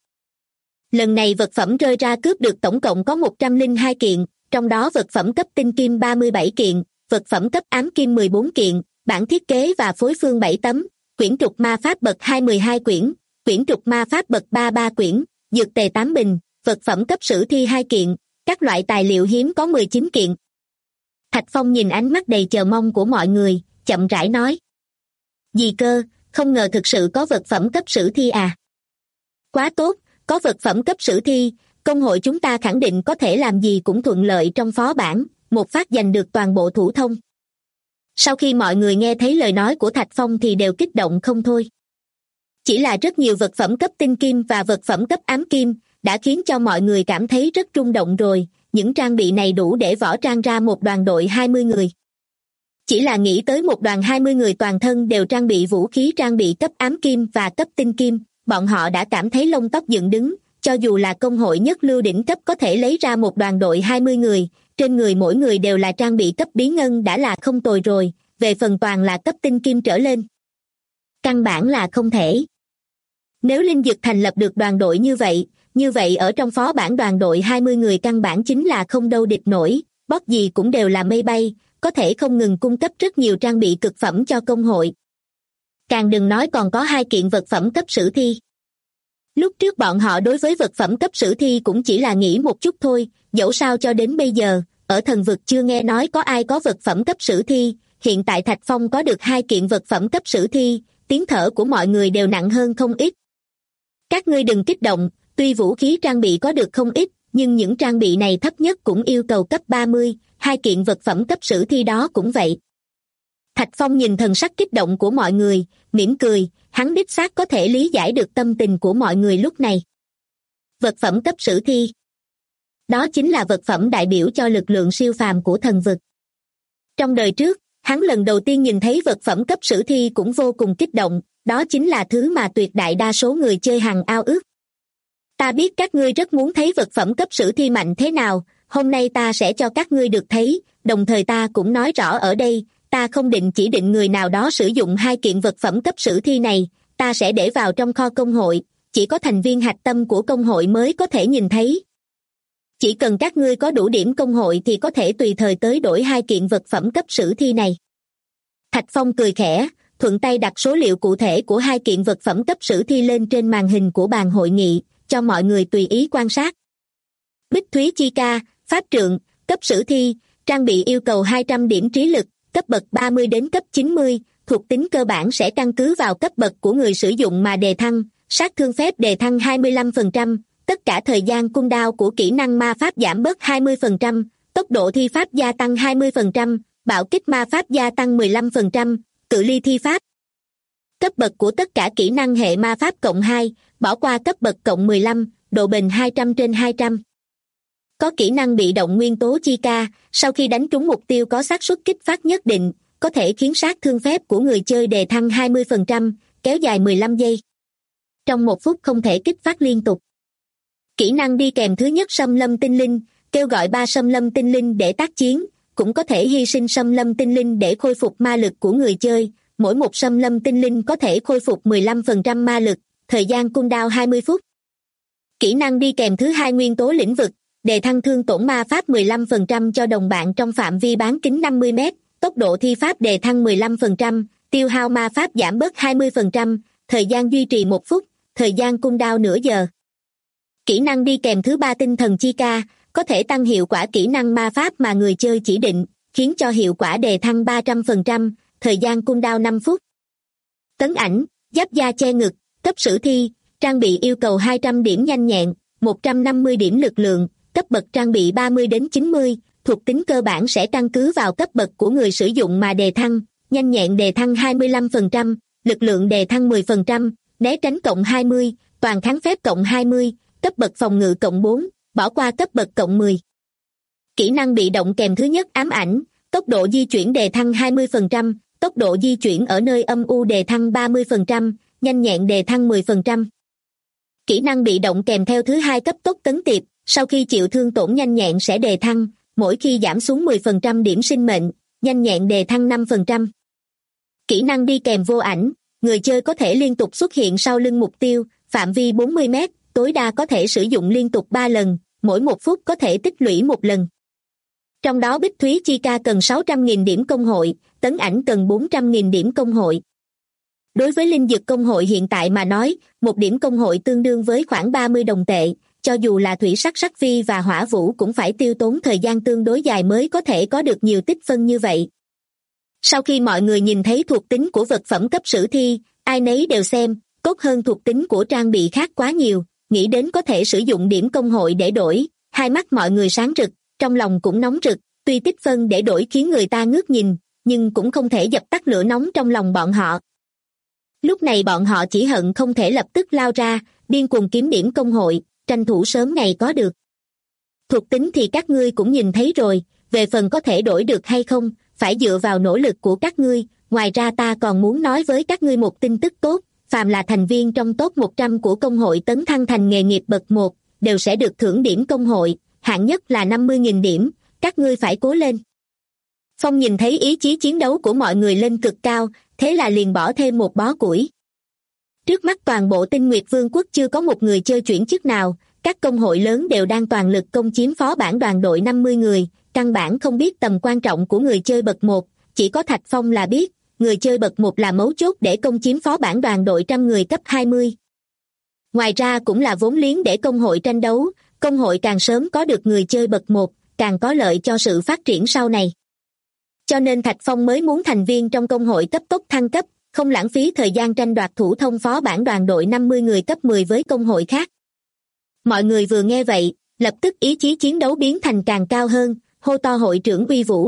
Speaker 2: Lần này vật phẩm rơi ra cướp được tổng cộng có 102 kiện, trong đó vật phẩm cấp tinh kim 37 kiện, vật phẩm cấp ám kim 14 kiện, bản thiết kế và phối phương 7 tấm, quyển trục ma pháp bậc 2 12 quyển, quyển trục ma pháp bậc 3 3 quyển, dược tề 8 bình, vật phẩm cấp sử thi 2 kiện, các loại tài liệu hiếm có 19 kiện. Thạch Phong nhìn ánh mắt đầy chờ mong của mọi người, chậm rãi nói. Gì cơ, không ngờ thực sự có vật phẩm cấp sử thi à? Quá tốt, có vật phẩm cấp sử thi, công hội chúng ta khẳng định có thể làm gì cũng thuận lợi trong phó bản, một phát giành được toàn bộ thủ thông. Sau khi mọi người nghe thấy lời nói của Thạch Phong thì đều kích động không thôi. Chỉ là rất nhiều vật phẩm cấp tinh kim và vật phẩm cấp ám kim đã khiến cho mọi người cảm thấy rất rung động rồi, những trang bị này đủ để võ trang ra một đoàn đội 20 người. Chỉ là nghĩ tới một đoàn 20 người toàn thân đều trang bị vũ khí trang bị cấp ám kim và cấp tinh kim, bọn họ đã cảm thấy lông tóc dựng đứng, cho dù là công hội nhất lưu đỉnh cấp có thể lấy ra một đoàn đội 20 người, trên người mỗi người đều là trang bị cấp bí ngân đã là không tồi rồi, về phần toàn là cấp tinh kim trở lên. Căn bản là không thể. Nếu Linh Dực thành lập được đoàn đội như vậy ở trong phó bản đoàn đội 20 người căn bản chính là không đâu địch nổi, boss gì cũng đều là mây bay, có thể không ngừng cung cấp rất nhiều trang bị cực phẩm cho công hội. Càng đừng nói còn có 2 kiện vật phẩm cấp sử thi. Lúc trước bọn họ đối với vật phẩm cấp sử thi cũng chỉ là nghĩ một chút thôi, dẫu sao cho đến bây giờ, ở thần vực chưa nghe nói có ai có vật phẩm cấp sử thi, hiện tại Thạch Phong có được 2 kiện vật phẩm cấp sử thi, tiếng thở của mọi người đều nặng hơn không ít. Các ngươi đừng kích động, tuy vũ khí trang bị có được không ít, nhưng những trang bị này thấp nhất cũng yêu cầu cấp 30, 2 kiện vật phẩm cấp sử thi đó cũng vậy. Thạch Phong nhìn thần sắc kích động của mọi người, mỉm cười, hắn đích xác có thể lý giải được tâm tình của mọi người lúc này. Vật phẩm cấp sử thi. Đó chính là vật phẩm đại biểu cho lực lượng siêu phàm của thần vực. Trong đời trước, hắn lần đầu tiên nhìn thấy vật phẩm cấp sử thi cũng vô cùng kích động, đó chính là thứ mà tuyệt đại đa số người chơi hằng ao ước. Ta biết các ngươi rất muốn thấy vật phẩm cấp sử thi mạnh thế nào, hôm nay ta sẽ cho các ngươi được thấy, đồng thời ta cũng nói rõ ở đây, ta không định chỉ định người nào đó sử dụng 2 kiện vật phẩm cấp sử thi này, ta sẽ để vào trong kho công hội, chỉ có thành viên hạch tâm của công hội mới có thể nhìn thấy. Chỉ cần các ngươi có đủ điểm công hội thì có thể tùy thời tới đổi 2 kiện vật phẩm cấp sử thi này. Thạch Phong cười khẽ, thuận tay đặt số liệu cụ thể của 2 kiện vật phẩm cấp sử thi lên trên màn hình của bàn hội nghị, cho mọi người tùy ý quan sát. Bích Thúy Chi Ca, pháp trượng, cấp sử thi, trang bị yêu cầu 200 điểm trí lực, cấp bậc 30 đến cấp 90, thuộc tính cơ bản sẽ căn cứ vào cấp bậc của người sử dụng mà đề thăng, sát thương phép đề thăng 25%, tất cả thời gian cooldown của kỹ năng ma pháp giảm bớt 20%, tốc độ thi pháp gia tăng 20%, bạo kích ma pháp gia tăng 15%, cự ly thi pháp. Cấp bậc của tất cả kỹ năng hệ ma pháp cộng 2, bỏ qua cấp bậc cộng 15, độ bền 200/200. Có kỹ năng bị động nguyên tố chi ca, sau khi đánh trúng mục tiêu có xác suất kích phát nhất định, có thể khiến sát thương phép của người chơi đề thăng 20%, kéo dài 15 giây. Trong 1 phút không thể kích phát liên tục. Kỹ năng đi kèm thứ nhất xâm lâm tinh linh, kêu gọi 3 xâm lâm tinh linh để tác chiến, cũng có thể hy sinh xâm lâm tinh linh để khôi phục ma lực của người chơi, mỗi một xâm lâm tinh linh có thể khôi phục 15% ma lực, thời gian cooldown 20 phút. Kỹ năng đi kèm thứ hai nguyên tố lĩnh vực, đề thăng thương tổn ma pháp 15% cho đồng bạn trong phạm vi bán kính 50 m, tốc độ thi pháp đề thăng 15%, tiêu hao ma pháp giảm bớt 20%, thời gian duy trì 1 phút, thời gian cooldown nửa giờ. Kỹ năng đi kèm thứ ba tinh thần chi ca, có thể tăng hiệu quả kỹ năng ma pháp mà người chơi chỉ định, khiến cho hiệu quả đề thăng 300%, thời gian cooldown 5 phút. Tấn ảnh, giáp da che ngực, cấp sử thi, trang bị yêu cầu 200 điểm nhanh nhẹn, 150 điểm lực lượng, cấp bậc trang bị 30 đến 90, thuộc tính cơ bản sẽ căn cứ vào cấp bậc của người sử dụng mà đề thăng, nhanh nhẹn đề thăng 25%, lực lượng đề thăng 10%, né tránh cộng 20, toàn kháng phép cộng 20, cấp bậc phòng ngự cộng 4, bỏ qua cấp bậc cộng 10. Kỹ năng bị động kèm thứ nhất ám ảnh, tốc độ di chuyển đề thăng 20%, tốc độ di chuyển ở nơi âm u đề thăng 30%, nhanh nhẹn đề thăng 10%. Kỹ năng bị động kèm theo thứ hai cấp tốc tấn tiệp, sau khi chịu thương tổn nhanh nhẹn sẽ đề thăng, mỗi khi giảm xuống 10% điểm sinh mệnh, nhanh nhẹn đề thăng 5%. Kỹ năng đi kèm vô ảnh, người chơi có thể liên tục xuất hiện sau lưng mục tiêu, phạm vi 40 m, tối đa có thể sử dụng liên tục 3 lần, mỗi 1 phút có thể tích lũy 1 lần. Trong đó Bích Thúy Chi Ca cần 600.000 điểm công hội, Tấn Ảnh cần 400.000 điểm công hội. Đối với linh dược công hội hiện tại mà nói, 1 điểm công hội tương đương với khoảng 30 đồng tệ, cho dù là thủy sắc sắc phi và hỏa vũ cũng phải tiêu tốn thời gian tương đối dài mới có thể có được nhiều tích phân như vậy. Sau khi mọi người nhìn thấy thuộc tính của vật phẩm cấp sử thi, ai nấy đều xem, tốt hơn thuộc tính của trang bị khác quá nhiều, nghĩ đến có thể sử dụng điểm công hội để đổi, hai mắt mọi người sáng rực, trong lòng cũng nóng rực, tuy tích phân để đổi khiến người ta ngước nhìn, nhưng cũng không thể dập tắt lửa nóng trong lòng bọn họ. Lúc này bọn họ chỉ hận không thể lập tức lao ra, điên cuồng kiếm điểm công hội, tranh thủ sớm ngày có được. Thuộc tính thì các ngươi cũng nhìn thấy rồi, về phần có thể đổi được hay không, phải dựa vào nỗ lực của các ngươi, ngoài ra ta còn muốn nói với các ngươi một tin tức tốt, phàm là thành viên trong top 100 của công hội tấn thăng thành nghề nghiệp bậc 1, đều sẽ được thưởng điểm công hội, hạng nhất là 50.000 điểm, các ngươi phải cố lên. Phong nhìn thấy ý chí chiến đấu của mọi người lên cực cao, thế là liền bỏ thêm một bó củi. Trước mắt toàn bộ Tinh Nguyệt Vương quốc chưa có một người chơi chuyển chức nào, các công hội lớn đều đang toàn lực công chiếm phó bản đoàn đội 50 người, căn bản không biết tầm quan trọng của người chơi bậc 1, chỉ có Thạch Phong là biết, người chơi bậc 1 là mấu chốt để công chiếm phó bản đoàn đội trăm người cấp 20. Ngoài ra cũng là vốn liếng để công hội tranh đấu, công hội càng sớm có được người chơi bậc 1, càng có lợi cho sự phát triển sau này. Cho nên Thạch Phong mới muốn thành viên trong công hội cấp tốc thăng cấp, không lãng phí thời gian tranh đoạt thủ thông phó bản đoàn đội 50 người cấp 10 với công hội khác. Mọi người vừa nghe vậy, lập tức ý chí chiến đấu biến thành càng cao hơn, hô to hội trưởng uy vũ.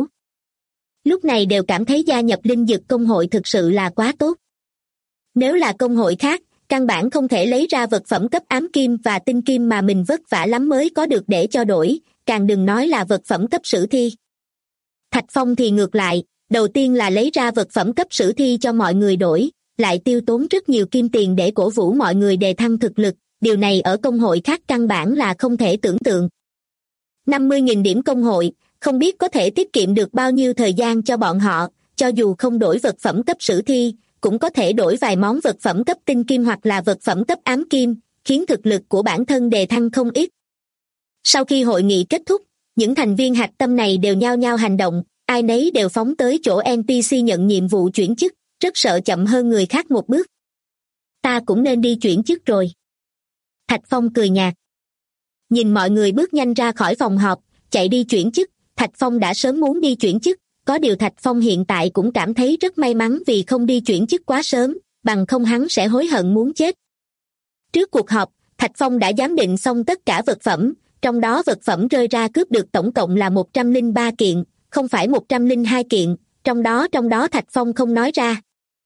Speaker 2: Lúc này đều cảm thấy gia nhập linh dực công hội thực sự là quá tốt. Nếu là công hội khác, căn bản không thể lấy ra vật phẩm cấp ám kim và tinh kim mà mình vất vả lắm mới có được để cho đổi, càng đừng nói là vật phẩm cấp sử thi. Thạch Phong thì ngược lại, đầu tiên là lấy ra vật phẩm cấp sử thi cho mọi người đổi, lại tiêu tốn rất nhiều kim tiền để cổ vũ mọi người đề thăng thực lực, điều này ở công hội khác căn bản là không thể tưởng tượng. 50.000 điểm công hội, không biết có thể tiết kiệm được bao nhiêu thời gian cho bọn họ, cho dù không đổi vật phẩm cấp sử thi, cũng có thể đổi vài món vật phẩm cấp tinh kim hoặc là vật phẩm cấp ám kim, khiến thực lực của bản thân đề thăng không ít. Sau khi hội nghị kết thúc, những thành viên hạch tâm này đều nhao nhao hành động, ai nấy đều phóng tới chỗ NPC nhận nhiệm vụ chuyển chức, rất sợ chậm hơn người khác một bước. Ta cũng nên đi chuyển chức rồi. Thạch Phong cười nhạt. Nhìn mọi người bước nhanh ra khỏi phòng họp, chạy đi chuyển chức, Thạch Phong đã sớm muốn đi chuyển chức, có điều Thạch Phong hiện tại cũng cảm thấy rất may mắn vì không đi chuyển chức quá sớm, bằng không hắn sẽ hối hận muốn chết. Trước cuộc họp, Thạch Phong đã giám định xong tất cả vật phẩm, trong đó vật phẩm rơi ra cướp được tổng cộng là 103 kiện, không phải 102 kiện, trong đó Thạch Phong không nói ra.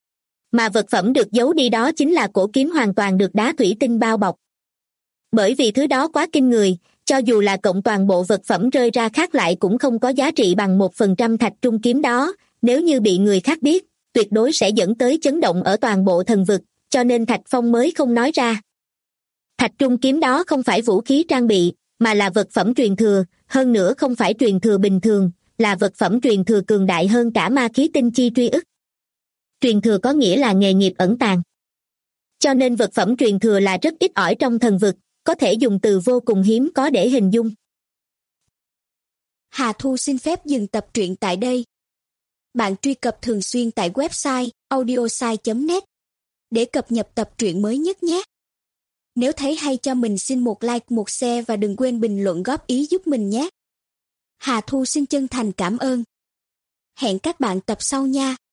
Speaker 2: Mà vật phẩm được giấu đi đó chính là cổ kiếm hoàn toàn được đá thủy tinh bao bọc. Bởi vì thứ đó quá kinh người, cho dù là cộng toàn bộ vật phẩm rơi ra khác lại cũng không có giá trị bằng 1% thạch trung kiếm đó, nếu như bị người khác biết, tuyệt đối sẽ dẫn tới chấn động ở toàn bộ thần vực, cho nên Thạch Phong mới không nói ra. Thạch trung kiếm đó không phải vũ khí trang bị, mà là vật phẩm truyền thừa, hơn nữa không phải truyền thừa bình thường, là vật phẩm truyền thừa cường đại hơn cả ma khí tinh chi truy ức. Truyền thừa có nghĩa là nghề nghiệp ẩn tàng. Cho nên vật phẩm truyền thừa là rất ít ỏi trong thần vực, có thể dùng từ vô cùng hiếm có để hình dung.
Speaker 3: Hà Thu xin phép dừng tập truyện tại đây. Bạn truy cập thường xuyên tại website audiosai.net để cập nhật tập truyện mới nhất nhé. Nếu thấy hay cho mình xin một like, một share và đừng quên bình luận góp ý giúp mình nhé. Hà Thu xin chân thành cảm ơn. Hẹn các bạn tập sau nha.